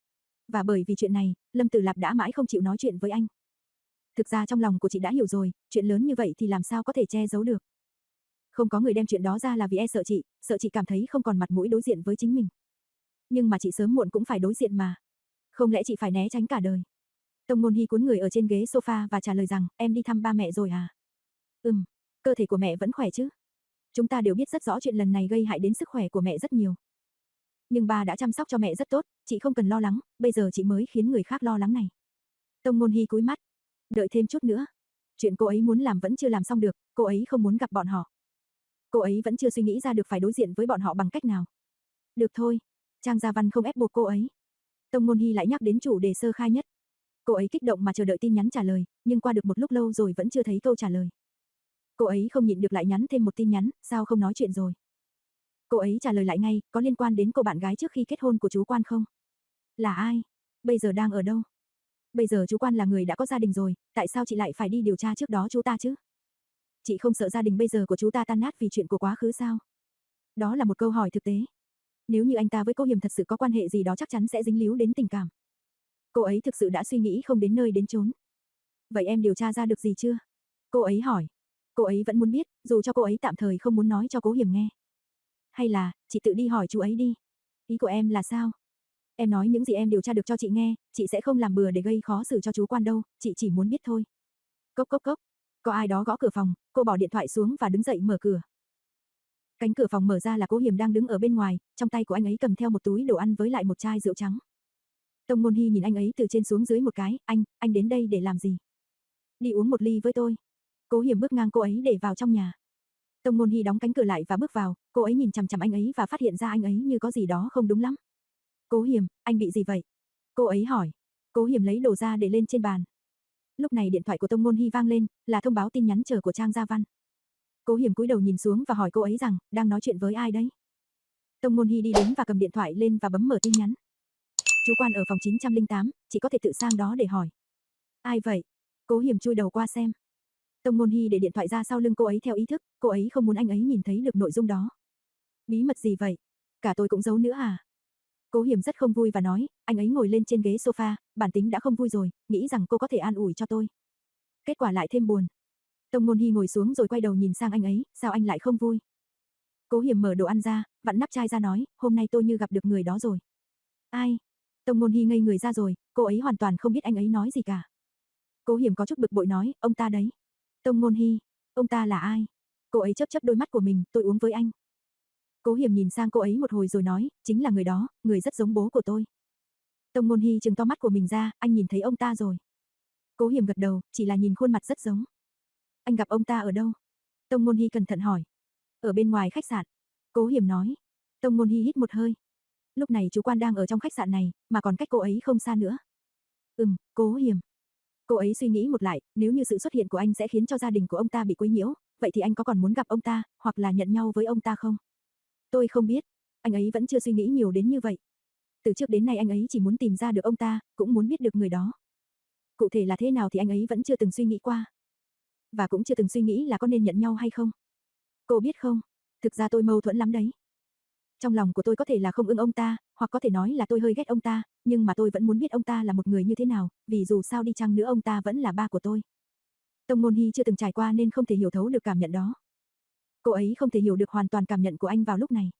Speaker 1: Và bởi vì chuyện này, Lâm Tử Lạp đã mãi không chịu nói chuyện với anh. Thực ra trong lòng của chị đã hiểu rồi, chuyện lớn như vậy thì làm sao có thể che giấu được. Không có người đem chuyện đó ra là vì e sợ chị, sợ chị cảm thấy không còn mặt mũi đối diện với chính mình. Nhưng mà chị sớm muộn cũng phải đối diện mà. Không lẽ chị phải né tránh cả đời? Tông Ngôn Hy cuốn người ở trên ghế sofa và trả lời rằng, em đi thăm ba mẹ rồi à? Ừm, cơ thể của mẹ vẫn khỏe chứ? Chúng ta đều biết rất rõ chuyện lần này gây hại đến sức khỏe của mẹ rất nhiều. Nhưng ba đã chăm sóc cho mẹ rất tốt, chị không cần lo lắng, bây giờ chị mới khiến người khác lo lắng này. Tông Ngôn Hy cúi mắt. Đợi thêm chút nữa. Chuyện cô ấy muốn làm vẫn chưa làm xong được, cô ấy không muốn gặp bọn họ. Cô ấy vẫn chưa suy nghĩ ra được phải đối diện với bọn họ bằng cách nào. Được thôi, Trang Gia Văn không ép buộc cô ấy. Tông Ngôn Hy lại nhắc đến chủ đề sơ khai nhất. Cô ấy kích động mà chờ đợi tin nhắn trả lời, nhưng qua được một lúc lâu rồi vẫn chưa thấy câu trả lời. Cô ấy không nhịn được lại nhắn thêm một tin nhắn, sao không nói chuyện rồi. Cô ấy trả lời lại ngay, có liên quan đến cô bạn gái trước khi kết hôn của chú Quan không? Là ai? Bây giờ đang ở đâu? Bây giờ chú Quan là người đã có gia đình rồi, tại sao chị lại phải đi điều tra trước đó chú ta chứ? Chị không sợ gia đình bây giờ của chú ta tan nát vì chuyện của quá khứ sao? Đó là một câu hỏi thực tế. Nếu như anh ta với cô Hiểm thật sự có quan hệ gì đó chắc chắn sẽ dính líu đến tình cảm. Cô ấy thực sự đã suy nghĩ không đến nơi đến chốn. Vậy em điều tra ra được gì chưa? Cô ấy hỏi. Cô ấy vẫn muốn biết, dù cho cô ấy tạm thời không muốn nói cho Cố Hiểm nghe. Hay là, chị tự đi hỏi chú ấy đi. Ý của em là sao? Em nói những gì em điều tra được cho chị nghe, chị sẽ không làm bừa để gây khó xử cho chú Quan đâu, chị chỉ muốn biết thôi. Cốc cốc cốc. Có ai đó gõ cửa phòng, cô bỏ điện thoại xuống và đứng dậy mở cửa. Cánh cửa phòng mở ra là Cố Hiểm đang đứng ở bên ngoài, trong tay của anh ấy cầm theo một túi đồ ăn với lại một chai rượu trắng. Tông Ngôn Hy nhìn anh ấy từ trên xuống dưới một cái, anh, anh đến đây để làm gì? Đi uống một ly với tôi. Cố Hiểm bước ngang cô ấy để vào trong nhà. Tông Ngôn Hy đóng cánh cửa lại và bước vào, cô ấy nhìn chằm chằm anh ấy và phát hiện ra anh ấy như có gì đó không đúng lắm. Cố Hiểm, anh bị gì vậy? Cô ấy hỏi. Cố Hiểm lấy đồ ra để lên trên bàn. Lúc này điện thoại của Tông Ngôn Hy vang lên, là thông báo tin nhắn chờ của Trang Gia Văn. Cố Hiểm cúi đầu nhìn xuống và hỏi cô ấy rằng, đang nói chuyện với ai đấy? Tông Môn Hy đi đến và cầm điện thoại lên và bấm mở tin nhắn. Chú quan ở phòng chín trăm lẻ tám, chị có thể tự sang đó để hỏi. Ai vậy? Cố Hiểm chui đầu qua xem. Tông Môn Hy để điện thoại ra sau lưng cô ấy theo ý thức, cô ấy không muốn anh ấy nhìn thấy được nội dung đó. Bí mật gì vậy? Cả tôi cũng giấu nữa à? Cố Hiểm rất không vui và nói, anh ấy ngồi lên trên ghế sofa, bản tính đã không vui rồi, nghĩ rằng cô có thể an ủi cho tôi. Kết quả lại thêm buồn. Tông Môn Hy ngồi xuống rồi quay đầu nhìn sang anh ấy, sao anh lại không vui? Cố Hiểm mở đồ ăn ra, vặn nắp chai ra nói, hôm nay tôi như gặp được người đó rồi. Ai? Tông Môn Hy ngây người ra rồi, cô ấy hoàn toàn không biết anh ấy nói gì cả. Cố Hiểm có chút bực bội nói, ông ta đấy. Tông Môn Hy, ông ta là ai? Cô ấy chớp chớp đôi mắt của mình, tôi uống với anh. Cố Hiểm nhìn sang cô ấy một hồi rồi nói, chính là người đó, người rất giống bố của tôi. Tông Môn Hy trừng to mắt của mình ra, anh nhìn thấy ông ta rồi. Cố Hiểm gật đầu, chỉ là nhìn khuôn mặt rất giống. Anh gặp ông ta ở đâu? Tông Môn Hy cẩn thận hỏi. Ở bên ngoài khách sạn. Cố Hiểm nói. Tông Môn Hy hít một hơi. Lúc này chú quan đang ở trong khách sạn này, mà còn cách cô ấy không xa nữa. Ừm, Cố Hiểm. Cô ấy suy nghĩ một lại, nếu như sự xuất hiện của anh sẽ khiến cho gia đình của ông ta bị quấy nhiễu, vậy thì anh có còn muốn gặp ông ta, hoặc là nhận nhau với ông ta không? Tôi không biết, anh ấy vẫn chưa suy nghĩ nhiều đến như vậy. Từ trước đến nay anh ấy chỉ muốn tìm ra được ông ta, cũng muốn biết được người đó. Cụ thể là thế nào thì anh ấy vẫn chưa từng suy nghĩ qua. Và cũng chưa từng suy nghĩ là có nên nhận nhau hay không. Cô biết không, thực ra tôi mâu thuẫn lắm đấy. Trong lòng của tôi có thể là không ưng ông ta, hoặc có thể nói là tôi hơi ghét ông ta, nhưng mà tôi vẫn muốn biết ông ta là một người như thế nào, vì dù sao đi chăng nữa ông ta vẫn là ba của tôi. Tông Môn Hy chưa từng trải qua nên không thể hiểu thấu được cảm nhận đó. Cô ấy không thể hiểu được hoàn toàn cảm nhận của anh vào lúc này.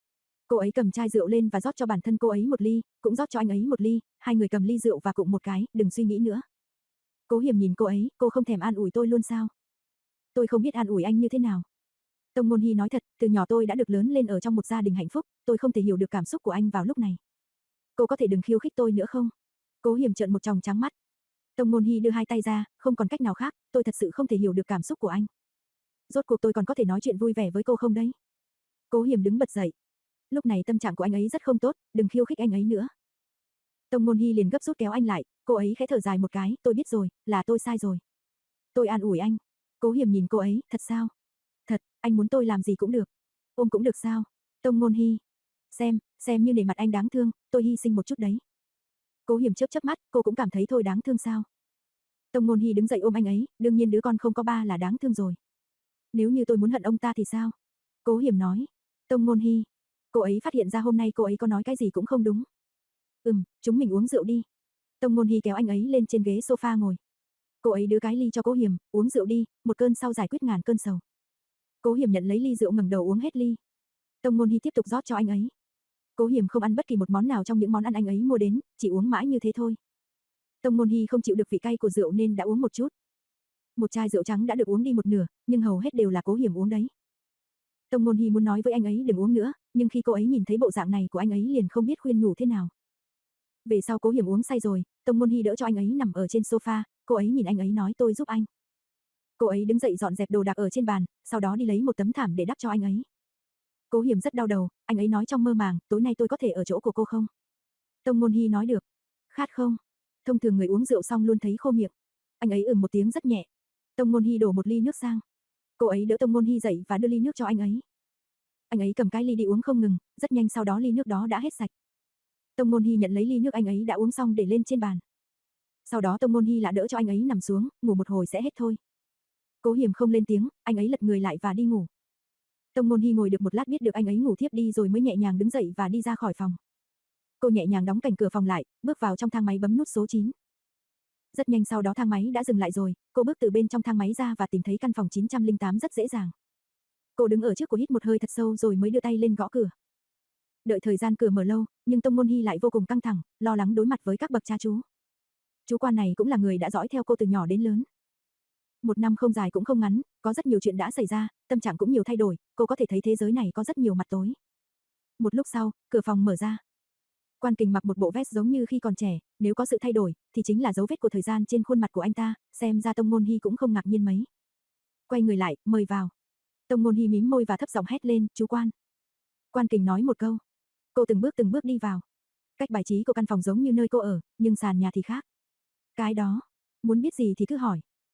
Speaker 1: Cô ấy cầm chai rượu lên và rót cho bản thân cô ấy một ly, cũng rót cho anh ấy một ly, hai người cầm ly rượu và cụng một cái, đừng suy nghĩ nữa. Cố Hiểm nhìn cô ấy, cô không thèm an ủi tôi luôn sao? Tôi không biết an ủi anh như thế nào. Tông Môn Hy nói thật, từ nhỏ tôi đã được lớn lên ở trong một gia đình hạnh phúc, tôi không thể hiểu được cảm xúc của anh vào lúc này. Cô có thể đừng khiêu khích tôi nữa không? Cố Hiểm trợn một tròng trắng mắt. Tông Môn Hy đưa hai tay ra, không còn cách nào khác, tôi thật sự không thể hiểu được cảm xúc của anh. Rốt cuộc tôi còn có thể nói chuyện vui vẻ với cô không đấy? Cố Hiểm đứng bật dậy. Lúc này tâm trạng của anh ấy rất không tốt, đừng khiêu khích anh ấy nữa. Tông Môn Hy liền gấp rút kéo anh lại, cô ấy khẽ thở dài một cái, tôi biết rồi, là tôi sai rồi. Tôi an ủi anh. Cố Hiểm nhìn cô ấy, thật sao? Thật, anh muốn tôi làm gì cũng được. Ôm cũng được sao? Tông Môn Hy. Xem, xem như nể mặt anh đáng thương, tôi hy sinh một chút đấy. Cố Hiểm chớp chớp mắt, cô cũng cảm thấy thôi đáng thương sao? Tông Môn Hy đứng dậy ôm anh ấy, đương nhiên đứa con không có ba là đáng thương rồi. Nếu như tôi muốn hận ông ta thì sao? Cố Hiểm nói. Tông Môn Hy. Cô ấy phát hiện ra hôm nay cô ấy có nói cái gì cũng không đúng. Ừm, chúng mình uống rượu đi. Tông Môn Hy kéo anh ấy lên trên ghế sofa ngồi. Cô ấy đưa cái ly cho Cố Hiểm, uống rượu đi, một cơn sau giải quyết ngàn cơn sầu. Cố Hiểm nhận lấy ly rượu ngẩng đầu uống hết ly. Tông Môn Hy tiếp tục rót cho anh ấy. Cố Hiểm không ăn bất kỳ một món nào trong những món ăn anh ấy mua đến, chỉ uống mãi như thế thôi. Tông Môn Hy không chịu được vị cay của rượu nên đã uống một chút. Một chai rượu trắng đã được uống đi một nửa, nhưng hầu hết đều là Cố Hiểm uống đấy. Tông Môn Hy muốn nói với anh ấy đừng uống nữa, nhưng khi cô ấy nhìn thấy bộ dạng này của anh ấy liền không biết khuyên nhủ thế nào. Về sau Cố Hiểm uống say rồi, Tông Môn Hy đỡ cho anh ấy nằm ở trên sofa, cô ấy nhìn anh ấy nói tôi giúp anh. Cô ấy đứng dậy dọn dẹp đồ đạc ở trên bàn, sau đó đi lấy một tấm thảm để đắp cho anh ấy. Cố Hiểm rất đau đầu, anh ấy nói trong mơ màng, tối nay tôi có thể ở chỗ của cô không? Tông Môn Hy nói được. Khát không? Thông thường người uống rượu xong luôn thấy khô miệng. Anh ấy ừm một tiếng rất nhẹ. Tông Môn Hy đổ một ly nước sang. Cô ấy đỡ Tông Môn Hy dậy và đưa ly nước cho anh ấy. Anh ấy cầm cái ly đi uống không ngừng, rất nhanh sau đó ly nước đó đã hết sạch. Tông Môn Hy nhận lấy ly nước anh ấy đã uống xong để lên trên bàn. Sau đó Tông Môn Hy lại đỡ cho anh ấy nằm xuống, ngủ một hồi sẽ hết thôi. Cố Hiểm không lên tiếng, anh ấy lật người lại và đi ngủ. Tông Môn Hy ngồi được một lát biết được anh ấy ngủ thiếp đi rồi mới nhẹ nhàng đứng dậy và đi ra khỏi phòng. Cô nhẹ nhàng đóng cành cửa phòng lại, bước vào trong thang máy bấm nút số chín. Rất nhanh sau đó thang máy đã dừng lại rồi, cô bước từ bên trong thang máy ra và tìm thấy căn phòng chín trăm lẻ tám rất dễ dàng. Cô đứng ở trước của hít một hơi thật sâu rồi mới đưa tay lên gõ cửa. Đợi thời gian cửa mở lâu, nhưng Tông Môn Hy lại vô cùng căng thẳng, lo lắng đối mặt với các bậc cha chú. Chú quan này cũng là người đã dõi theo cô từ nhỏ đến lớn. Một năm không dài cũng không ngắn, có rất nhiều chuyện đã xảy ra, tâm trạng cũng nhiều thay đổi, cô có thể thấy thế giới này có rất nhiều mặt tối. Một lúc sau, cửa phòng mở ra. Quan Kình mặc một bộ vest giống như khi còn trẻ, nếu có sự thay đổi, thì chính là dấu vết của thời gian trên khuôn mặt của anh ta, xem ra Tông Môn Hy cũng không ngạc nhiên mấy. Quay người lại, mời vào. Tông Môn Hy mím môi và thấp giọng hét lên, chú quan. Quan Kình nói một câu. Cô từng bước từng bước đi vào. Cách bài trí của căn phòng giống như nơi cô ở, nhưng sàn nhà thì khác. Cái đó, muốn biết gì thì cứ hỏi.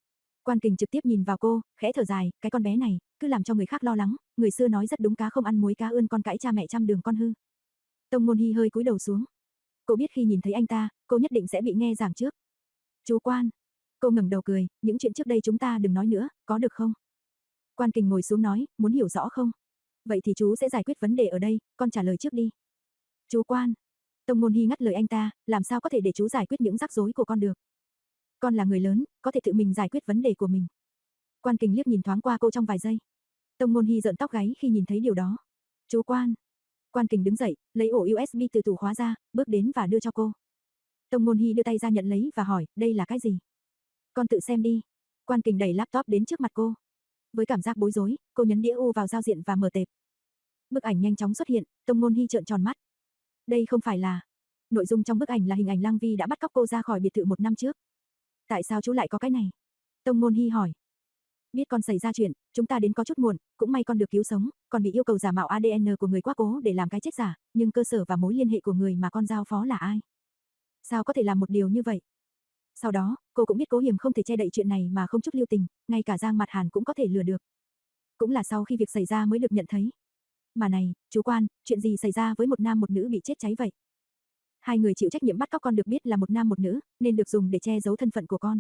Speaker 1: Quan Kình trực tiếp nhìn vào cô, khẽ thở dài, cái con bé này, cứ làm cho người khác lo lắng, người xưa nói rất đúng, cá không ăn muối cá ươn con cãi cha mẹ trăm đường con hư. Tông Môn Hi hơi cúi đầu xuống. Cô biết khi nhìn thấy anh ta, cô nhất định sẽ bị nghe giảng trước. Chú Quan. Cô ngẩng đầu cười, những chuyện trước đây chúng ta đừng nói nữa, có được không? Quan Kình ngồi xuống nói, muốn hiểu rõ không? Vậy thì chú sẽ giải quyết vấn đề ở đây, con trả lời trước đi. Chú Quan. Tông Môn Hi ngắt lời anh ta, làm sao có thể để chú giải quyết những rắc rối của con được? Con là người lớn, có thể tự mình giải quyết vấn đề của mình. Quan Kình liếc nhìn thoáng qua cô trong vài giây. Tông Môn Hi rợn tóc gáy khi nhìn thấy điều đó. Chú Quan. Quan Kình đứng dậy, lấy ổ u ét bê từ tủ khóa ra, bước đến và đưa cho cô. Tông Môn Hi đưa tay ra nhận lấy và hỏi, đây là cái gì? Con tự xem đi. Quan Kình đẩy laptop đến trước mặt cô. Với cảm giác bối rối, cô nhấn đĩa U vào giao diện và mở tệp. Bức ảnh nhanh chóng xuất hiện, Tông Môn Hi trợn tròn mắt. Đây không phải là... Nội dung trong bức ảnh là hình ảnh Lang Vi đã bắt cóc cô ra khỏi biệt thự một năm trước. Tại sao chú lại có cái này? Tông Môn Hi hỏi. Biết con xảy ra chuyện, chúng ta đến có chút muộn, cũng may con được cứu sống, còn bị yêu cầu giả mạo a đê en của người quá cố để làm cái chết giả, nhưng cơ sở và mối liên hệ của người mà con giao phó là ai? Sao có thể làm một điều như vậy? Sau đó, cô cũng biết Cố Hiềm không thể che đậy chuyện này mà không chút lưu tình, ngay cả Giang Mặt Hàn cũng có thể lừa được. Cũng là sau khi việc xảy ra mới được nhận thấy. Mà này, chú Quan, chuyện gì xảy ra với một nam một nữ bị chết cháy vậy? Hai người chịu trách nhiệm bắt cóc con được biết là một nam một nữ, nên được dùng để che giấu thân phận của con.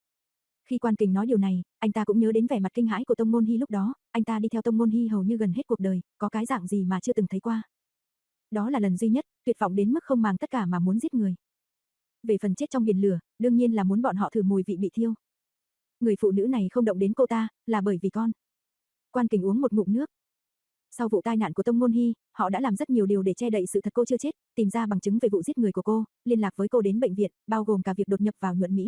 Speaker 1: Khi Quan Kình nói điều này, anh ta cũng nhớ đến vẻ mặt kinh hãi của Tông Môn Hi lúc đó, anh ta đi theo Tông Môn Hi hầu như gần hết cuộc đời, có cái dạng gì mà chưa từng thấy qua. Đó là lần duy nhất, tuyệt vọng đến mức không màng tất cả mà muốn giết người. Về phần chết trong biển lửa, đương nhiên là muốn bọn họ thử mùi vị bị thiêu. Người phụ nữ này không động đến cô ta, là bởi vì con. Quan Kình uống một ngụm nước. Sau vụ tai nạn của Tông Môn Hi, họ đã làm rất nhiều điều để che đậy sự thật cô chưa chết, tìm ra bằng chứng về vụ giết người của cô, liên lạc với cô đến bệnh viện, bao gồm cả việc đột nhập vào nhuận Mỹ.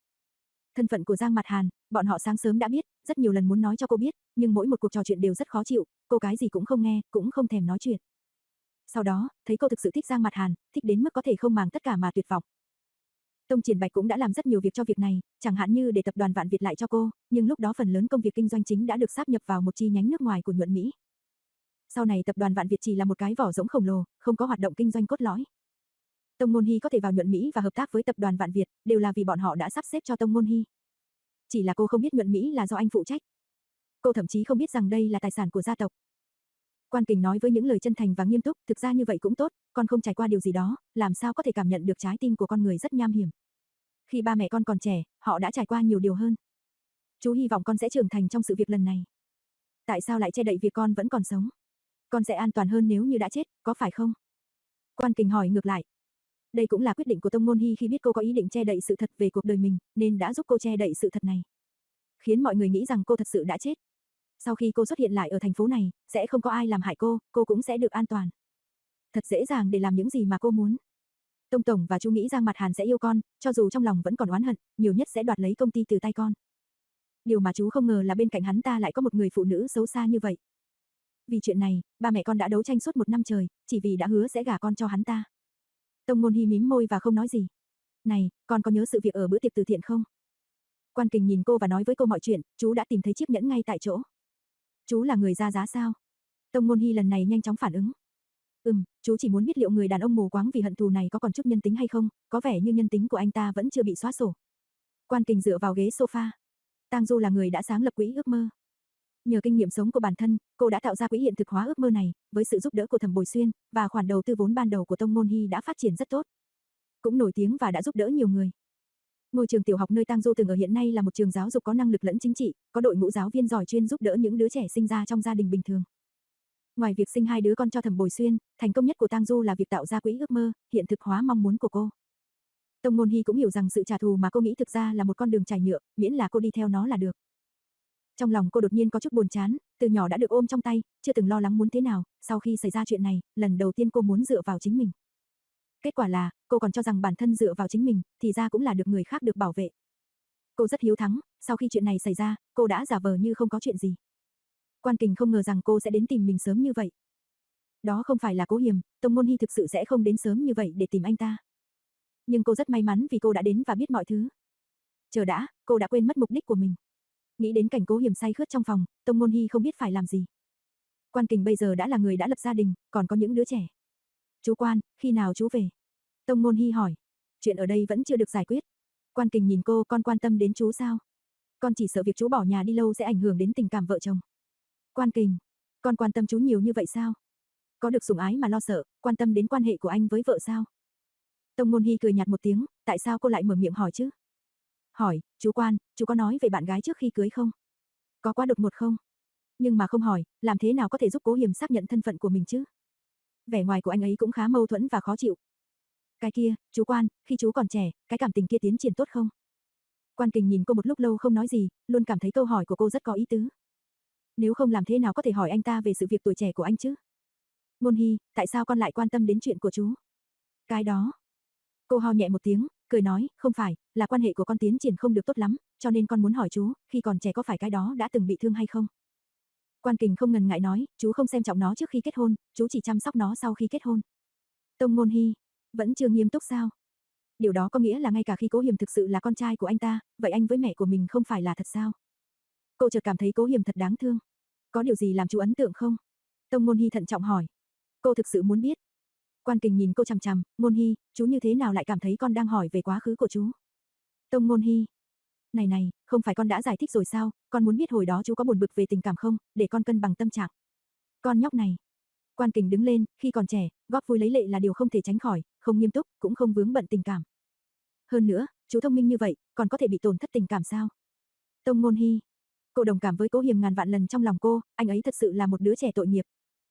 Speaker 1: Thân phận của Giang Mặt Hàn, bọn họ sáng sớm đã biết, rất nhiều lần muốn nói cho cô biết, nhưng mỗi một cuộc trò chuyện đều rất khó chịu, cô cái gì cũng không nghe, cũng không thèm nói chuyện. Sau đó, thấy cô thực sự thích Giang Mặt Hàn, thích đến mức có thể không màng tất cả mà tuyệt vọng. Tông Triển Bạch cũng đã làm rất nhiều việc cho việc này, chẳng hạn như để tập đoàn Vạn Việt lại cho cô, nhưng lúc đó phần lớn công việc kinh doanh chính đã được sáp nhập vào một chi nhánh nước ngoài của nhuận Mỹ. Sau này tập đoàn Vạn Việt chỉ là một cái vỏ rỗng khổng lồ, không có hoạt động kinh doanh cốt lõi. Tông Môn Hi có thể vào nhuận Mỹ và hợp tác với tập đoàn Vạn Việt, đều là vì bọn họ đã sắp xếp cho Tông Môn Hi. Chỉ là cô không biết nhuận Mỹ là do anh phụ trách. Cô thậm chí không biết rằng đây là tài sản của gia tộc. Quan Kình nói với những lời chân thành và nghiêm túc, thực ra như vậy cũng tốt, con không trải qua điều gì đó, làm sao có thể cảm nhận được trái tim của con người rất nham hiểm. Khi ba mẹ con còn trẻ, họ đã trải qua nhiều điều hơn. Chú hy vọng con sẽ trưởng thành trong sự việc lần này. Tại sao lại che đậy việc con vẫn còn sống? Con sẽ an toàn hơn nếu như đã chết, có phải không? Quan Kình hỏi ngược lại. Đây cũng là quyết định của Tông Môn Hi khi biết cô có ý định che đậy sự thật về cuộc đời mình, nên đã giúp cô che đậy sự thật này. Khiến mọi người nghĩ rằng cô thật sự đã chết. Sau khi cô xuất hiện lại ở thành phố này, sẽ không có ai làm hại cô, cô cũng sẽ được an toàn. Thật dễ dàng để làm những gì mà cô muốn. Tông Tổng và chú nghĩ Giang Mặt Hàn sẽ yêu con, cho dù trong lòng vẫn còn oán hận, nhiều nhất sẽ đoạt lấy công ty từ tay con. Điều mà chú không ngờ là bên cạnh hắn ta lại có một người phụ nữ xấu xa như vậy. Vì chuyện này, ba mẹ con đã đấu tranh suốt một năm trời, chỉ vì đã hứa sẽ gả con cho hắn ta. Tông Môn Hi mím môi và không nói gì. Này, con có nhớ sự việc ở bữa tiệc từ thiện không? Quan Kình nhìn cô và nói với cô mọi chuyện, chú đã tìm thấy chiếc nhẫn ngay tại chỗ. Chú là người ra giá sao? Tông Môn Hi lần này nhanh chóng phản ứng. Ừm, chú chỉ muốn biết liệu người đàn ông mù quáng vì hận thù này có còn chút nhân tính hay không, có vẻ như nhân tính của anh ta vẫn chưa bị xóa sổ. Quan Kình dựa vào ghế sofa. Tang Du là người đã sáng lập quỹ ước mơ. Nhờ kinh nghiệm sống của bản thân, cô đã tạo ra quỹ hiện thực hóa ước mơ này, với sự giúp đỡ của Thẩm Bồi Xuyên, và khoản đầu tư vốn ban đầu của Tông Môn Hi đã phát triển rất tốt. Cũng nổi tiếng và đã giúp đỡ nhiều người. Ngôi trường tiểu học nơi Tang Du từng ở hiện nay là một trường giáo dục có năng lực lẫn chính trị, có đội ngũ giáo viên giỏi chuyên giúp đỡ những đứa trẻ sinh ra trong gia đình bình thường. Ngoài việc sinh hai đứa con cho Thẩm Bồi Xuyên, thành công nhất của Tang Du là việc tạo ra quỹ ước mơ, hiện thực hóa mong muốn của cô. Tông Môn Hi cũng hiểu rằng sự trả thù mà cô nghĩ thực ra là một con đường trải nhựa, miễn là cô đi theo nó là được. Trong lòng cô đột nhiên có chút buồn chán, từ nhỏ đã được ôm trong tay, chưa từng lo lắng muốn thế nào, sau khi xảy ra chuyện này, lần đầu tiên cô muốn dựa vào chính mình. Kết quả là, cô còn cho rằng bản thân dựa vào chính mình, thì ra cũng là được người khác được bảo vệ. Cô rất hiếu thắng, sau khi chuyện này xảy ra, cô đã giả vờ như không có chuyện gì. Quan Kình không ngờ rằng cô sẽ đến tìm mình sớm như vậy. Đó không phải là Cố Hiềm, Tông Môn Hi thực sự sẽ không đến sớm như vậy để tìm anh ta. Nhưng cô rất may mắn vì cô đã đến và biết mọi thứ. Chờ đã, cô đã quên mất mục đích của mình. Nghĩ đến cảnh Cố Hiềm say khướt trong phòng, Tông Môn Hi không biết phải làm gì. Quan Kình bây giờ đã là người đã lập gia đình, còn có những đứa trẻ. Chú Quan, khi nào chú về? Tông Môn Hi hỏi. Chuyện ở đây vẫn chưa được giải quyết. Quan Kình nhìn cô, con quan tâm đến chú sao? Con chỉ sợ việc chú bỏ nhà đi lâu sẽ ảnh hưởng đến tình cảm vợ chồng. Quan Kình, con quan tâm chú nhiều như vậy sao? Có được sủng ái mà lo sợ, quan tâm đến quan hệ của anh với vợ sao? Tông Ngôn Hy cười nhạt một tiếng, tại sao cô lại mở miệng hỏi chứ? Hỏi, chú Quan, chú có nói về bạn gái trước khi cưới không? Có quá đột ngột không? Nhưng mà không hỏi, làm thế nào có thể giúp Cố Hiềm xác nhận thân phận của mình chứ? Vẻ ngoài của anh ấy cũng khá mâu thuẫn và khó chịu. Cái kia, chú Quan, khi chú còn trẻ, cái cảm tình kia tiến triển tốt không? Quan Kình nhìn cô một lúc lâu không nói gì, luôn cảm thấy câu hỏi của cô rất có ý tứ. Nếu không làm thế nào có thể hỏi anh ta về sự việc tuổi trẻ của anh chứ? Ngôn Hy, tại sao con lại quan tâm đến chuyện của chú? Cái đó. Cô ho nhẹ một tiếng, cười nói, không phải, là quan hệ của con tiến triển không được tốt lắm, cho nên con muốn hỏi chú, khi còn trẻ có phải cái đó đã từng bị thương hay không? Quan Kình không ngần ngại nói, chú không xem trọng nó trước khi kết hôn, chú chỉ chăm sóc nó sau khi kết hôn. Tông Ngôn Hy, vẫn chưa nghiêm túc sao? Điều đó có nghĩa là ngay cả khi Cố Hiềm thực sự là con trai của anh ta, vậy anh với mẹ của mình không phải là thật sao? Cô chợt cảm thấy Cố Hiềm thật đáng thương. Có điều gì làm chú ấn tượng không? Tông Ngôn Hy thận trọng hỏi. Cô thực sự muốn biết. Quan Kình nhìn cô chằm chằm, Ngôn Hy, chú như thế nào lại cảm thấy con đang hỏi về quá khứ của chú? Tông Ngôn Hy. Này này, không phải con đã giải thích rồi sao, con muốn biết hồi đó chú có buồn bực về tình cảm không, để con cân bằng tâm trạng. Con nhóc này. Quan Kình đứng lên, khi còn trẻ, góp vui lấy lệ là điều không thể tránh khỏi, không nghiêm túc, cũng không vướng bận tình cảm. Hơn nữa, chú thông minh như vậy, còn có thể bị tổn thất tình cảm sao? Tông Ngôn Hy. Cô đồng cảm với Cố Hiềm ngàn vạn lần trong lòng cô, anh ấy thật sự là một đứa trẻ tội nghiệp.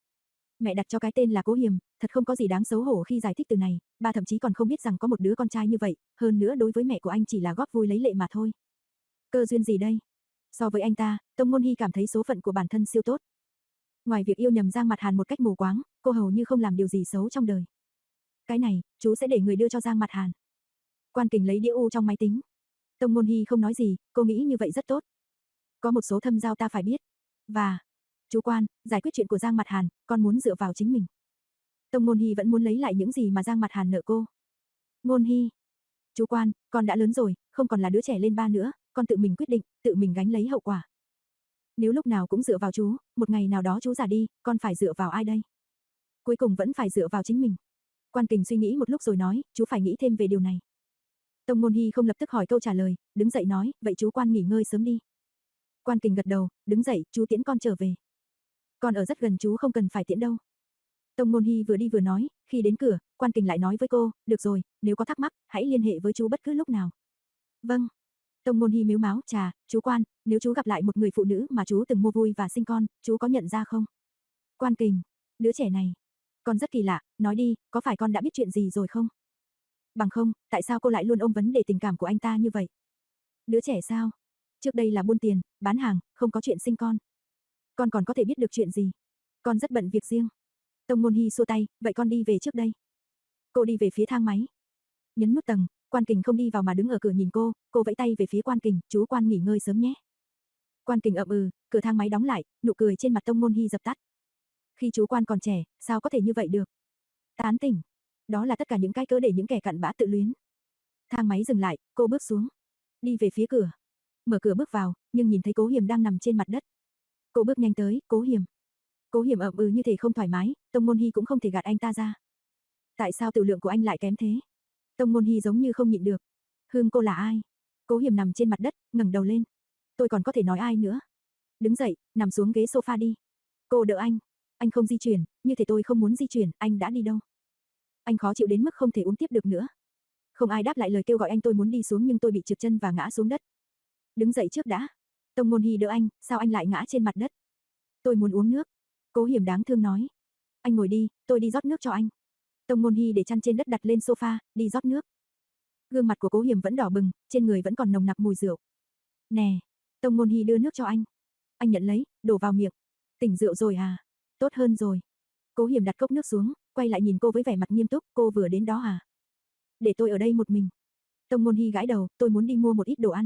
Speaker 1: Mẹ đặt cho cái tên là Cố Hiềm, thật không có gì đáng xấu hổ khi giải thích từ này, ba thậm chí còn không biết rằng có một đứa con trai như vậy, hơn nữa đối với mẹ của anh chỉ là góp vui lấy lệ mà thôi. Cơ duyên gì đây? So với anh ta, Tông Ngôn Hy cảm thấy số phận của bản thân siêu tốt. Ngoài việc yêu nhầm Giang Mặt Hàn một cách mù quáng, cô hầu như không làm điều gì xấu trong đời. Cái này, chú sẽ để người đưa cho Giang Mặt Hàn. Quan Kình lấy đĩa u trong máy tính. Tông Ngôn Hy không nói gì, cô nghĩ như vậy rất tốt. Có một số thâm giao ta phải biết. Và, chú Quan, giải quyết chuyện của Giang Mặt Hàn, con muốn dựa vào chính mình. Tông Ngôn Hy vẫn muốn lấy lại những gì mà Giang Mặt Hàn nợ cô. Ngôn Hy, chú Quan, con đã lớn rồi, không còn là đứa trẻ lên ba nữa, con tự mình quyết định, tự mình gánh lấy hậu quả. Nếu lúc nào cũng dựa vào chú, một ngày nào đó chú già đi, con phải dựa vào ai đây? Cuối cùng vẫn phải dựa vào chính mình. Quan Kình suy nghĩ một lúc rồi nói, chú phải nghĩ thêm về điều này. Tông Ngôn Hy không lập tức hỏi câu trả lời, đứng dậy nói, vậy chú Quan nghỉ ngơi sớm đi. Quan Kình gật đầu, đứng dậy, chú tiễn con trở về. Con ở rất gần chú không cần phải tiễn đâu. Tông Ngôn Hy vừa đi vừa nói, khi đến cửa, Quan Kình lại nói với cô, được rồi, nếu có thắc mắc, hãy liên hệ với chú bất cứ lúc nào. Vâng. Tông Ngôn Hy mếu máo, chà, chú Quan, nếu chú gặp lại một người phụ nữ mà chú từng mua vui và sinh con, chú có nhận ra không? Quan Kình, đứa trẻ này, con rất kỳ lạ, nói đi, có phải con đã biết chuyện gì rồi không? Bằng không, tại sao cô lại luôn ôm vấn đề tình cảm của anh ta như vậy? Đứa trẻ sao? Trước đây là buôn tiền, bán hàng, không có chuyện sinh con. Con còn có thể biết được chuyện gì? Con rất bận việc riêng. Tông Ngôn Hy xua tay, vậy con đi về trước đây. Cô đi về phía thang máy. Nhấn nút tầng, Quan Kình không đi vào mà đứng ở cửa nhìn cô, cô vẫy tay về phía Quan Kình, chú Quan nghỉ ngơi sớm nhé. Quan Kình ậm ừ, cửa thang máy đóng lại, nụ cười trên mặt Tông Ngôn Hy dập tắt. Khi chú Quan còn trẻ, sao có thể như vậy được? Tán tỉnh. Đó là tất cả những cái cớ để những kẻ cặn bã tự luyến. Thang máy dừng lại, cô bước xuống. Đi về phía cửa. Mở cửa bước vào, nhưng nhìn thấy Cố Hiềm đang nằm trên mặt đất. Cô bước nhanh tới, Cố Hiềm. Cố Hiềm ậm ừ như thể không thoải mái, Tông Ngôn Hy cũng không thể gạt anh ta ra. Tại sao tiểu lượng của anh lại kém thế? Tông Ngôn Hy giống như không nhịn được. Hương cô là ai? Cố Hiềm nằm trên mặt đất, ngẩng đầu lên. Tôi còn có thể nói ai nữa? Đứng dậy, nằm xuống ghế sofa đi. Cô đỡ anh. Anh không di chuyển, như thể tôi không muốn di chuyển, anh đã đi đâu? Anh khó chịu đến mức không thể uống tiếp được nữa. Không ai đáp lại lời kêu gọi anh, tôi muốn đi xuống nhưng tôi bị trượt chân và ngã xuống đất. Đứng dậy trước đã. Tông Ngôn Hy đỡ anh, sao anh lại ngã trên mặt đất? Tôi muốn uống nước. Cố Hiềm đáng thương nói. Anh ngồi đi, tôi đi rót nước cho anh. Tông Ngôn Hy để chăn trên đất đặt lên sofa, đi rót nước. Gương mặt của Cố Hiềm vẫn đỏ bừng, trên người vẫn còn nồng nặc mùi rượu. Nè, Tông Ngôn Hy đưa nước cho anh. Anh nhận lấy, đổ vào miệng. Tỉnh rượu rồi à? Tốt hơn rồi. Cố Hiềm đặt cốc nước xuống, quay lại nhìn cô với vẻ mặt nghiêm túc, cô vừa đến đó à? Để tôi ở đây một mình. Tông Ngôn Hy gãi đầu, tôi muốn đi mua một ít đồ ăn.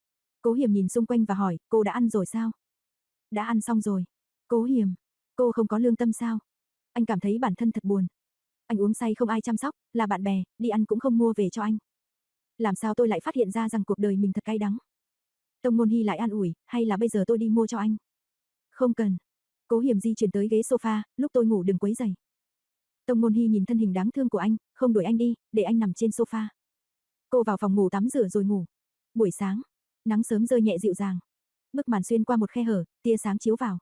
Speaker 1: Cố Hiềm nhìn xung quanh và hỏi, cô đã ăn rồi sao? Đã ăn xong rồi. Cố Hiềm, cô không có lương tâm sao? Anh cảm thấy bản thân thật buồn. Anh uống say không ai chăm sóc, là bạn bè, đi ăn cũng không mua về cho anh. Làm sao tôi lại phát hiện ra rằng cuộc đời mình thật cay đắng? Tông Ngôn Hy lại an ủi, hay là bây giờ tôi đi mua cho anh? Không cần. Cố Hiềm di chuyển tới ghế sofa, lúc tôi ngủ đừng quấy rầy. Tông Ngôn Hy nhìn thân hình đáng thương của anh, không đuổi anh đi, để anh nằm trên sofa. Cô vào phòng ngủ tắm rửa rồi ngủ. Buổi sáng, Nắng sớm rơi nhẹ dịu dàng. Bức màn xuyên qua một khe hở, tia sáng chiếu vào.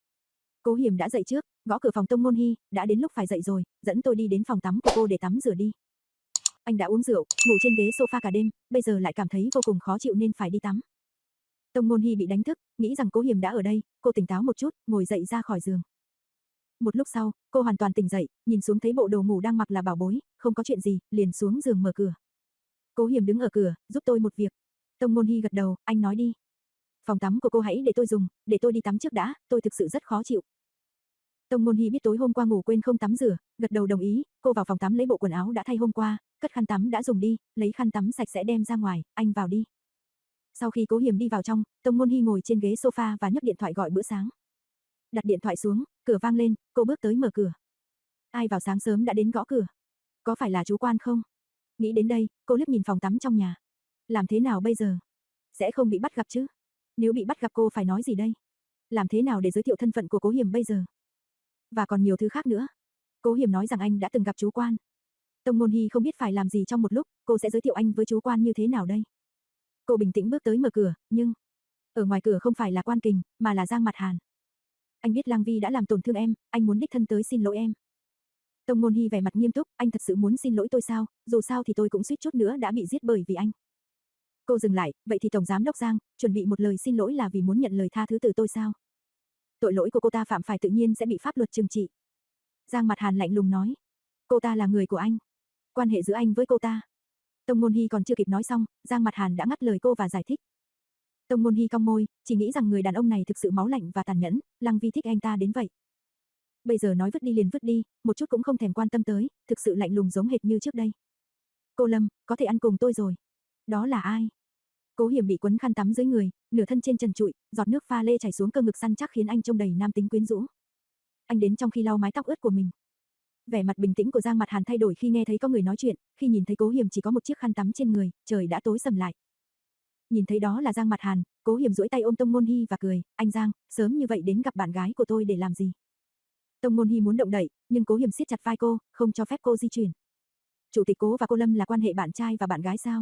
Speaker 1: Cố Hiểm đã dậy trước, gõ cửa phòng Tông Ngôn Hi, đã đến lúc phải dậy rồi, dẫn tôi đi đến phòng tắm của cô để tắm rửa đi. Anh đã uống rượu, ngủ trên ghế sofa cả đêm, bây giờ lại cảm thấy vô cùng khó chịu nên phải đi tắm. Tông Ngôn Hi bị đánh thức, nghĩ rằng Cố Hiểm đã ở đây, cô tỉnh táo một chút, ngồi dậy ra khỏi giường. Một lúc sau, cô hoàn toàn tỉnh dậy, nhìn xuống thấy bộ đồ ngủ đang mặc là bảo bối, không có chuyện gì, liền xuống giường mở cửa. Cố Hiểm đứng ở cửa, giúp tôi một việc. Tông Ngôn Hi gật đầu, anh nói đi. Phòng tắm của cô hãy để tôi dùng, để tôi đi tắm trước đã, tôi thực sự rất khó chịu. Tông Ngôn Hi biết tối hôm qua ngủ quên không tắm rửa, gật đầu đồng ý, cô vào phòng tắm lấy bộ quần áo đã thay hôm qua, cất khăn tắm đã dùng đi, lấy khăn tắm sạch sẽ đem ra ngoài, anh vào đi. Sau khi Cố Hiểm đi vào trong, Tông Ngôn Hi ngồi trên ghế sofa và nhấc điện thoại gọi bữa sáng. Đặt điện thoại xuống, cửa vang lên, cô bước tới mở cửa. Ai vào sáng sớm đã đến gõ cửa? Có phải là chú Quan không? Nghĩ đến đây, cô liếc nhìn phòng tắm trong nhà. Làm thế nào bây giờ? Sẽ không bị bắt gặp chứ? Nếu bị bắt gặp cô phải nói gì đây? Làm thế nào để giới thiệu thân phận của Cố Hiểm bây giờ? Và còn nhiều thứ khác nữa. Cố Hiểm nói rằng anh đã từng gặp chú Quan. Tông Ngôn Hi không biết phải làm gì trong một lúc, cô sẽ giới thiệu anh với chú Quan như thế nào đây? Cô bình tĩnh bước tới mở cửa, nhưng ở ngoài cửa không phải là Quan Kình, mà là Giang Mặt Hàn. Anh biết Lang Vi đã làm tổn thương em, anh muốn đích thân tới xin lỗi em. Tông Ngôn Hi vẻ mặt nghiêm túc, anh thật sự muốn xin lỗi tôi sao? Dù sao thì tôi cũng suýt chút nữa đã bị giết bởi vì anh. Cô dừng lại, vậy thì Tổng Giám Đốc Giang, chuẩn bị một lời xin lỗi là vì muốn nhận lời tha thứ từ tôi sao? Tội lỗi của cô ta phạm phải tự nhiên sẽ bị pháp luật trừng trị. Giang Mặt Hàn lạnh lùng nói. Cô ta là người của anh. Quan hệ giữa anh với cô ta. Tông Ngôn Hi còn chưa kịp nói xong, Giang Mặt Hàn đã ngắt lời cô và giải thích. Tông Ngôn Hi cong môi, chỉ nghĩ rằng người đàn ông này thực sự máu lạnh và tàn nhẫn, Lăng Vi thích anh ta đến vậy. Bây giờ nói vứt đi liền vứt đi, một chút cũng không thèm quan tâm tới, thực sự lạnh lùng giống hệt như trước đây. Cô Lâm, có thể ăn cùng tôi rồi. Đó là ai? Cố Hiểm bị quấn khăn tắm dưới người, nửa thân trên trần trụi, giọt nước pha lê chảy xuống cơ ngực săn chắc khiến anh trông đầy nam tính quyến rũ. Anh đến trong khi lau mái tóc ướt của mình. Vẻ mặt bình tĩnh của Giang Mặt Hàn thay đổi khi nghe thấy có người nói chuyện, khi nhìn thấy Cố Hiểm chỉ có một chiếc khăn tắm trên người, trời đã tối sầm lại. Nhìn thấy đó là Giang Mặt Hàn, Cố Hiểm duỗi tay ôm Tông Ngôn Hi và cười, anh Giang, sớm như vậy đến gặp bạn gái của tôi để làm gì? Tông Ngôn Hi muốn động đậy, nhưng Cố Hiểm siết chặt vai cô, không cho phép cô di chuyển. Chủ tịch Cố và cô Lâm là quan hệ bạn trai và bạn gái sao?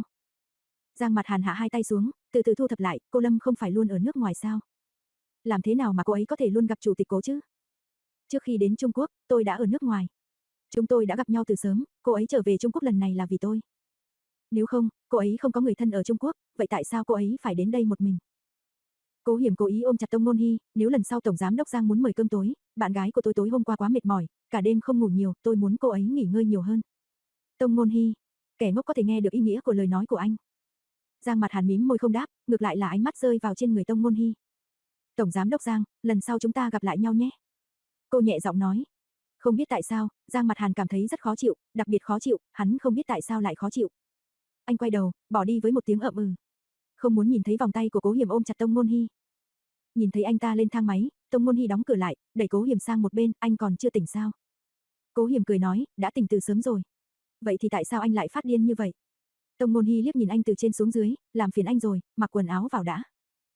Speaker 1: Giang Mặt Hàn hạ hai tay xuống, từ từ thu thập lại, cô Lâm không phải luôn ở nước ngoài sao? Làm thế nào mà cô ấy có thể luôn gặp chủ tịch Cố chứ? Trước khi đến Trung Quốc, tôi đã ở nước ngoài. Chúng tôi đã gặp nhau từ sớm, cô ấy trở về Trung Quốc lần này là vì tôi. Nếu không, cô ấy không có người thân ở Trung Quốc, vậy tại sao cô ấy phải đến đây một mình? Cố Hiểm cố ý ôm chặt Tông Ngôn Hi, nếu lần sau Tổng Giám Đốc Giang muốn mời cơm tối, bạn gái của tôi tối hôm qua quá mệt mỏi, cả đêm không ngủ nhiều, tôi muốn cô ấy nghỉ ngơi nhiều hơn. Tông Ngôn Hi, kẻ ngốc có thể nghe được ý nghĩa của lời nói của anh. Giang Mặt Hàn mím môi không đáp, ngược lại là ánh mắt rơi vào trên người Tông Ngôn Hi. Tổng Giám Đốc Giang, lần sau chúng ta gặp lại nhau nhé. Cô nhẹ giọng nói. Không biết tại sao, Giang Mặt Hàn cảm thấy rất khó chịu, đặc biệt khó chịu, hắn không biết tại sao lại khó chịu. Anh quay đầu, bỏ đi với một tiếng ậm ừ. Không muốn nhìn thấy vòng tay của Cố Hiểm ôm chặt Tông Ngôn Hi. Nhìn thấy anh ta lên thang máy, Tông Ngôn Hi đóng cửa lại, đẩy Cố Hiểm sang một bên, anh còn chưa tỉnh sao? Cố Hiểm cười nói, đã tỉnh từ sớm rồi. Vậy thì tại sao anh lại phát điên như vậy? Tông Ngôn Hi liếc nhìn anh từ trên xuống dưới, làm phiền anh rồi, mặc quần áo vào đã.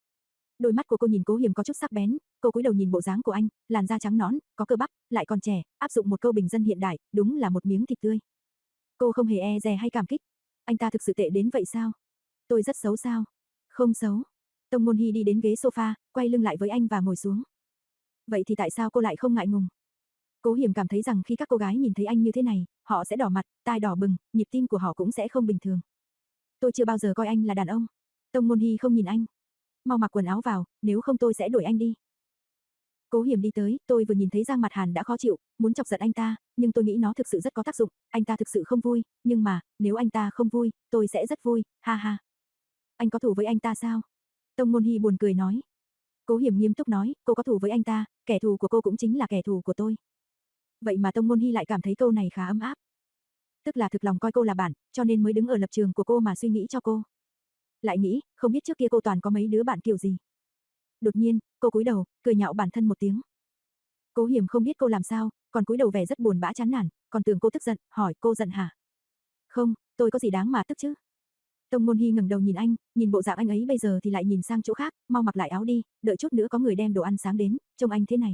Speaker 1: Đôi mắt của cô nhìn Cố Hiểm có chút sắc bén, cô cúi đầu nhìn bộ dáng của anh, làn da trắng nõn, có cơ bắp, lại còn trẻ, áp dụng một câu bình dân hiện đại, đúng là một miếng thịt tươi. Cô không hề e dè hay cảm kích. Anh ta thực sự tệ đến vậy sao? Tôi rất xấu sao? Không xấu. Tông Ngôn Hi đi đến ghế sofa, quay lưng lại với anh và ngồi xuống. Vậy thì tại sao cô lại không ngại ngùng? Cố Hiểm cảm thấy rằng khi các cô gái nhìn thấy anh như thế này, họ sẽ đỏ mặt, tai đỏ bừng, nhịp tim của họ cũng sẽ không bình thường. Tôi chưa bao giờ coi anh là đàn ông. Tông Ngôn Hi không nhìn anh. Mau mặc quần áo vào, nếu không tôi sẽ đuổi anh đi. Cố Hiểm đi tới, tôi vừa nhìn thấy Giang Mặt Hàn đã khó chịu, muốn chọc giận anh ta, nhưng tôi nghĩ nó thực sự rất có tác dụng, anh ta thực sự không vui, nhưng mà, nếu anh ta không vui, tôi sẽ rất vui, ha ha. Anh có thù với anh ta sao? Tông Ngôn Hi buồn cười nói. Cố Hiểm nghiêm túc nói, cô có thù với anh ta, kẻ thù của cô cũng chính là kẻ thù của tôi. Vậy mà Tông Ngôn Hi lại cảm thấy câu này khá ấm áp. Tức là thực lòng coi cô là bạn, cho nên mới đứng ở lập trường của cô mà suy nghĩ cho cô. Lại nghĩ, không biết trước kia cô toàn có mấy đứa bạn kiểu gì. Đột nhiên, cô cúi đầu, cười nhạo bản thân một tiếng. Cố Hiểm không biết cô làm sao, còn cúi đầu vẻ rất buồn bã chán nản, còn tưởng cô tức giận, hỏi cô giận hả? Không, tôi có gì đáng mà tức chứ? Tông Ngôn Hi ngẩng đầu nhìn anh, nhìn bộ dạng anh ấy bây giờ thì lại nhìn sang chỗ khác, mau mặc lại áo đi, đợi chút nữa có người đem đồ ăn sáng đến, trông anh thế này.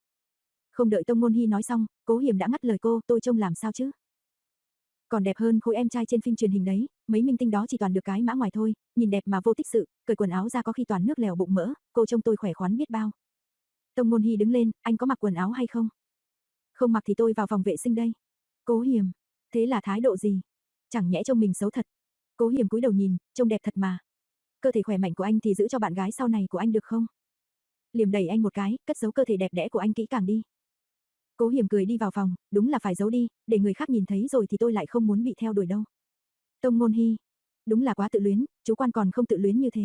Speaker 1: Không đợi Tông Ngôn Hi nói xong, Cố Hiểm đã ngắt lời cô, tôi trông làm sao chứ? Còn đẹp hơn khối em trai trên phim truyền hình đấy, Mấy minh tinh đó chỉ toàn được cái mã ngoài thôi, nhìn đẹp mà vô tích sự, cởi quần áo ra có khi toàn nước lèo bụng mỡ, cô trông tôi khỏe khoắn biết bao. Tông Ngôn Hy đứng lên, anh có mặc quần áo hay không? Không mặc thì tôi vào phòng vệ sinh đây. Cố Hiềm, thế là thái độ gì? Chẳng nhẽ trông mình xấu thật. Cố Hiềm cúi đầu nhìn, trông đẹp thật mà. Cơ thể khỏe mạnh của anh thì giữ cho bạn gái sau này của anh được không? Liềm đẩy anh một cái, cất giấu cơ thể đẹp đẽ của anh kỹ càng đi. Cố Hiềm cười đi vào phòng, đúng là phải giấu đi, để người khác nhìn thấy rồi thì tôi lại không muốn bị theo đuổi đâu. Tông Ngôn Hy, đúng là quá tự luyến, chú Quan còn không tự luyến như thế.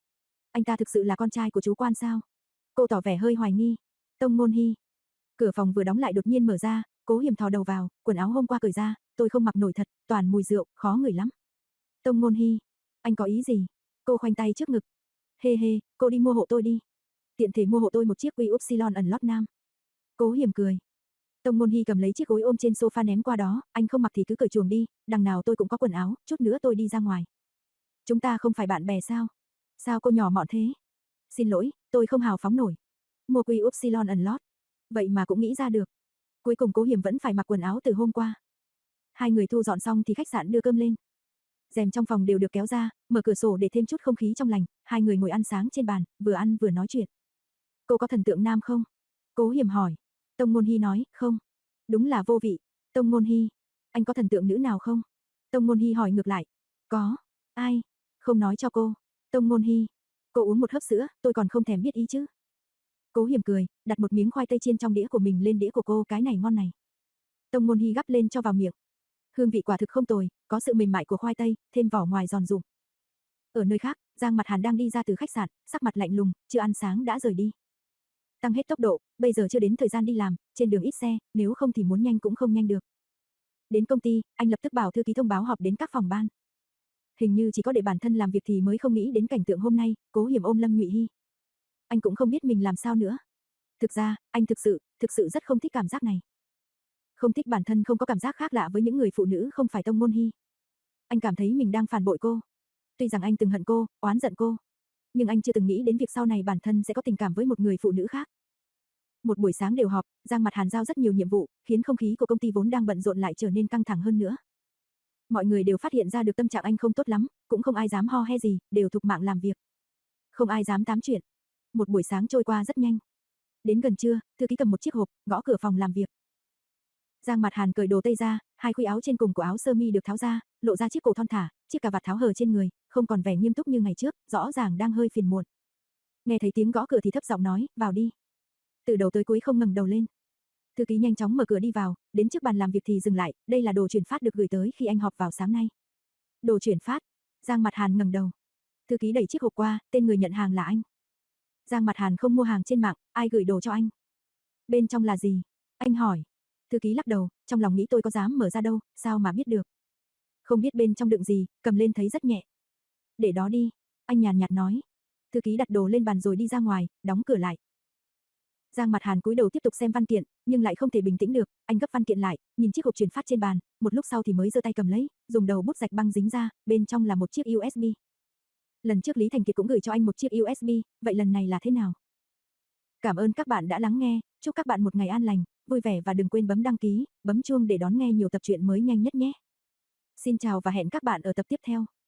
Speaker 1: Anh ta thực sự là con trai của chú Quan sao? Cô tỏ vẻ hơi hoài nghi. Tông Ngôn Hy. Cửa phòng vừa đóng lại đột nhiên mở ra, Cố Hiềm thò đầu vào, quần áo hôm qua cởi ra, tôi không mặc nổi thật, toàn mùi rượu, khó ngửi lắm. Tông Ngôn Hy, anh có ý gì? Cô khoanh tay trước ngực. Hê hê, cô đi mua hộ tôi đi. Tiện thể mua hộ tôi một chiếc Quy Upsilon ẩn lót nam. Cố Hiềm cười. Tông Ngôn Hy cầm lấy chiếc gối ôm trên sofa ném qua đó, anh không mặc thì cứ cởi chuồng đi, đằng nào tôi cũng có quần áo, chút nữa tôi đi ra ngoài. Chúng ta không phải bạn bè sao? Sao cô nhỏ mọn thế? Xin lỗi, tôi không hào phóng nổi. Mua Quy Upsilon ẩn lót. Vậy mà cũng nghĩ ra được. Cuối cùng Cố Hiềm vẫn phải mặc quần áo từ hôm qua. Hai người thu dọn xong thì khách sạn đưa cơm lên. Rèm trong phòng đều được kéo ra, mở cửa sổ để thêm chút không khí trong lành, hai người ngồi ăn sáng trên bàn, vừa ăn vừa nói chuyện. Cô có thần tượng nam không? Cố Hiềm hỏi. Tông Ngôn Hy nói, không. Đúng là vô vị. Tông Ngôn Hy, anh có thần tượng nữ nào không? Tông Ngôn Hy hỏi ngược lại. Có. Ai? Không nói cho cô. Tông Ngôn Hy, cô uống một hớp sữa, tôi còn không thèm biết ý chứ. Cố Hiềm cười, đặt một miếng khoai tây chiên trong đĩa của mình lên đĩa của cô, cái này ngon này. Tông Ngôn Hy gắp lên cho vào miệng. Hương vị quả thực không tồi, có sự mềm mại của khoai tây, thêm vỏ ngoài giòn rụm. Ở nơi khác, Giang Mặt Hàn đang đi ra từ khách sạn, sắc mặt lạnh lùng, chưa ăn sáng đã rời đi. Tăng hết tốc độ, bây giờ chưa đến thời gian đi làm, trên đường ít xe, nếu không thì muốn nhanh cũng không nhanh được. Đến công ty, anh lập tức bảo thư ký thông báo họp đến các phòng ban. Hình như chỉ có để bản thân làm việc thì mới không nghĩ đến cảnh tượng hôm nay, Cố Hiềm ôm Lâm Nhụy Hy. Anh cũng không biết mình làm sao nữa. Thực ra, anh thực sự, thực sự rất không thích cảm giác này. Không thích bản thân không có cảm giác khác lạ với những người phụ nữ không phải Tông Ngôn Hy. Anh cảm thấy mình đang phản bội cô. Tuy rằng anh từng hận cô, oán giận cô, nhưng anh chưa từng nghĩ đến việc sau này bản thân sẽ có tình cảm với một người phụ nữ khác. Một buổi sáng đều họp, Giang Mặt Hàn giao rất nhiều nhiệm vụ, khiến không khí của công ty vốn đang bận rộn lại trở nên căng thẳng hơn nữa. Mọi người đều phát hiện ra được tâm trạng anh không tốt lắm, cũng không ai dám ho he gì, đều thục mạng làm việc. Không ai dám tám chuyện. Một buổi sáng trôi qua rất nhanh. Đến gần trưa, thư ký cầm một chiếc hộp, gõ cửa phòng làm việc. Giang Mặt Hàn cởi đồ tây ra, hai khuy áo trên cùng của áo sơ mi được tháo ra, lộ ra chiếc cổ thon thả, chiếc cà vạt tháo hở trên người, không còn vẻ nghiêm túc như ngày trước, rõ ràng đang hơi phiền muộn. Nghe thấy tiếng gõ cửa thì thấp giọng nói, vào đi. Từ đầu tới cuối không ngẩng đầu lên. Thư ký nhanh chóng mở cửa đi vào, đến trước bàn làm việc thì dừng lại, đây là đồ chuyển phát được gửi tới khi anh họp vào sáng nay. Đồ chuyển phát? Giang Mặt Hàn ngẩng đầu. Thư ký đẩy chiếc hộp qua, tên người nhận hàng là anh. Giang Mặt Hàn không mua hàng trên mạng, ai gửi đồ cho anh? Bên trong là gì? Anh hỏi. Thư ký lắc đầu, trong lòng nghĩ tôi có dám mở ra đâu, sao mà biết được. Không biết bên trong đựng gì, cầm lên thấy rất nhẹ. Để đó đi, anh nhàn nhạt nói. Thư ký đặt đồ lên bàn rồi đi ra ngoài, đóng cửa lại. Giang Mặt Hàn cúi đầu tiếp tục xem văn kiện, nhưng lại không thể bình tĩnh được, anh gấp văn kiện lại, nhìn chiếc hộp chuyển phát trên bàn, một lúc sau thì mới giơ tay cầm lấy, dùng đầu bút rạch băng dính ra, bên trong là một chiếc u ét bê. Lần trước Lý Thành Kiệt cũng gửi cho anh một chiếc u ét bê, vậy lần này là thế nào? Cảm ơn các bạn đã lắng nghe, chúc các bạn một ngày an lành, vui vẻ và đừng quên bấm đăng ký, bấm chuông để đón nghe nhiều tập truyện mới nhanh nhất nhé. Xin chào và hẹn các bạn ở tập tiếp theo.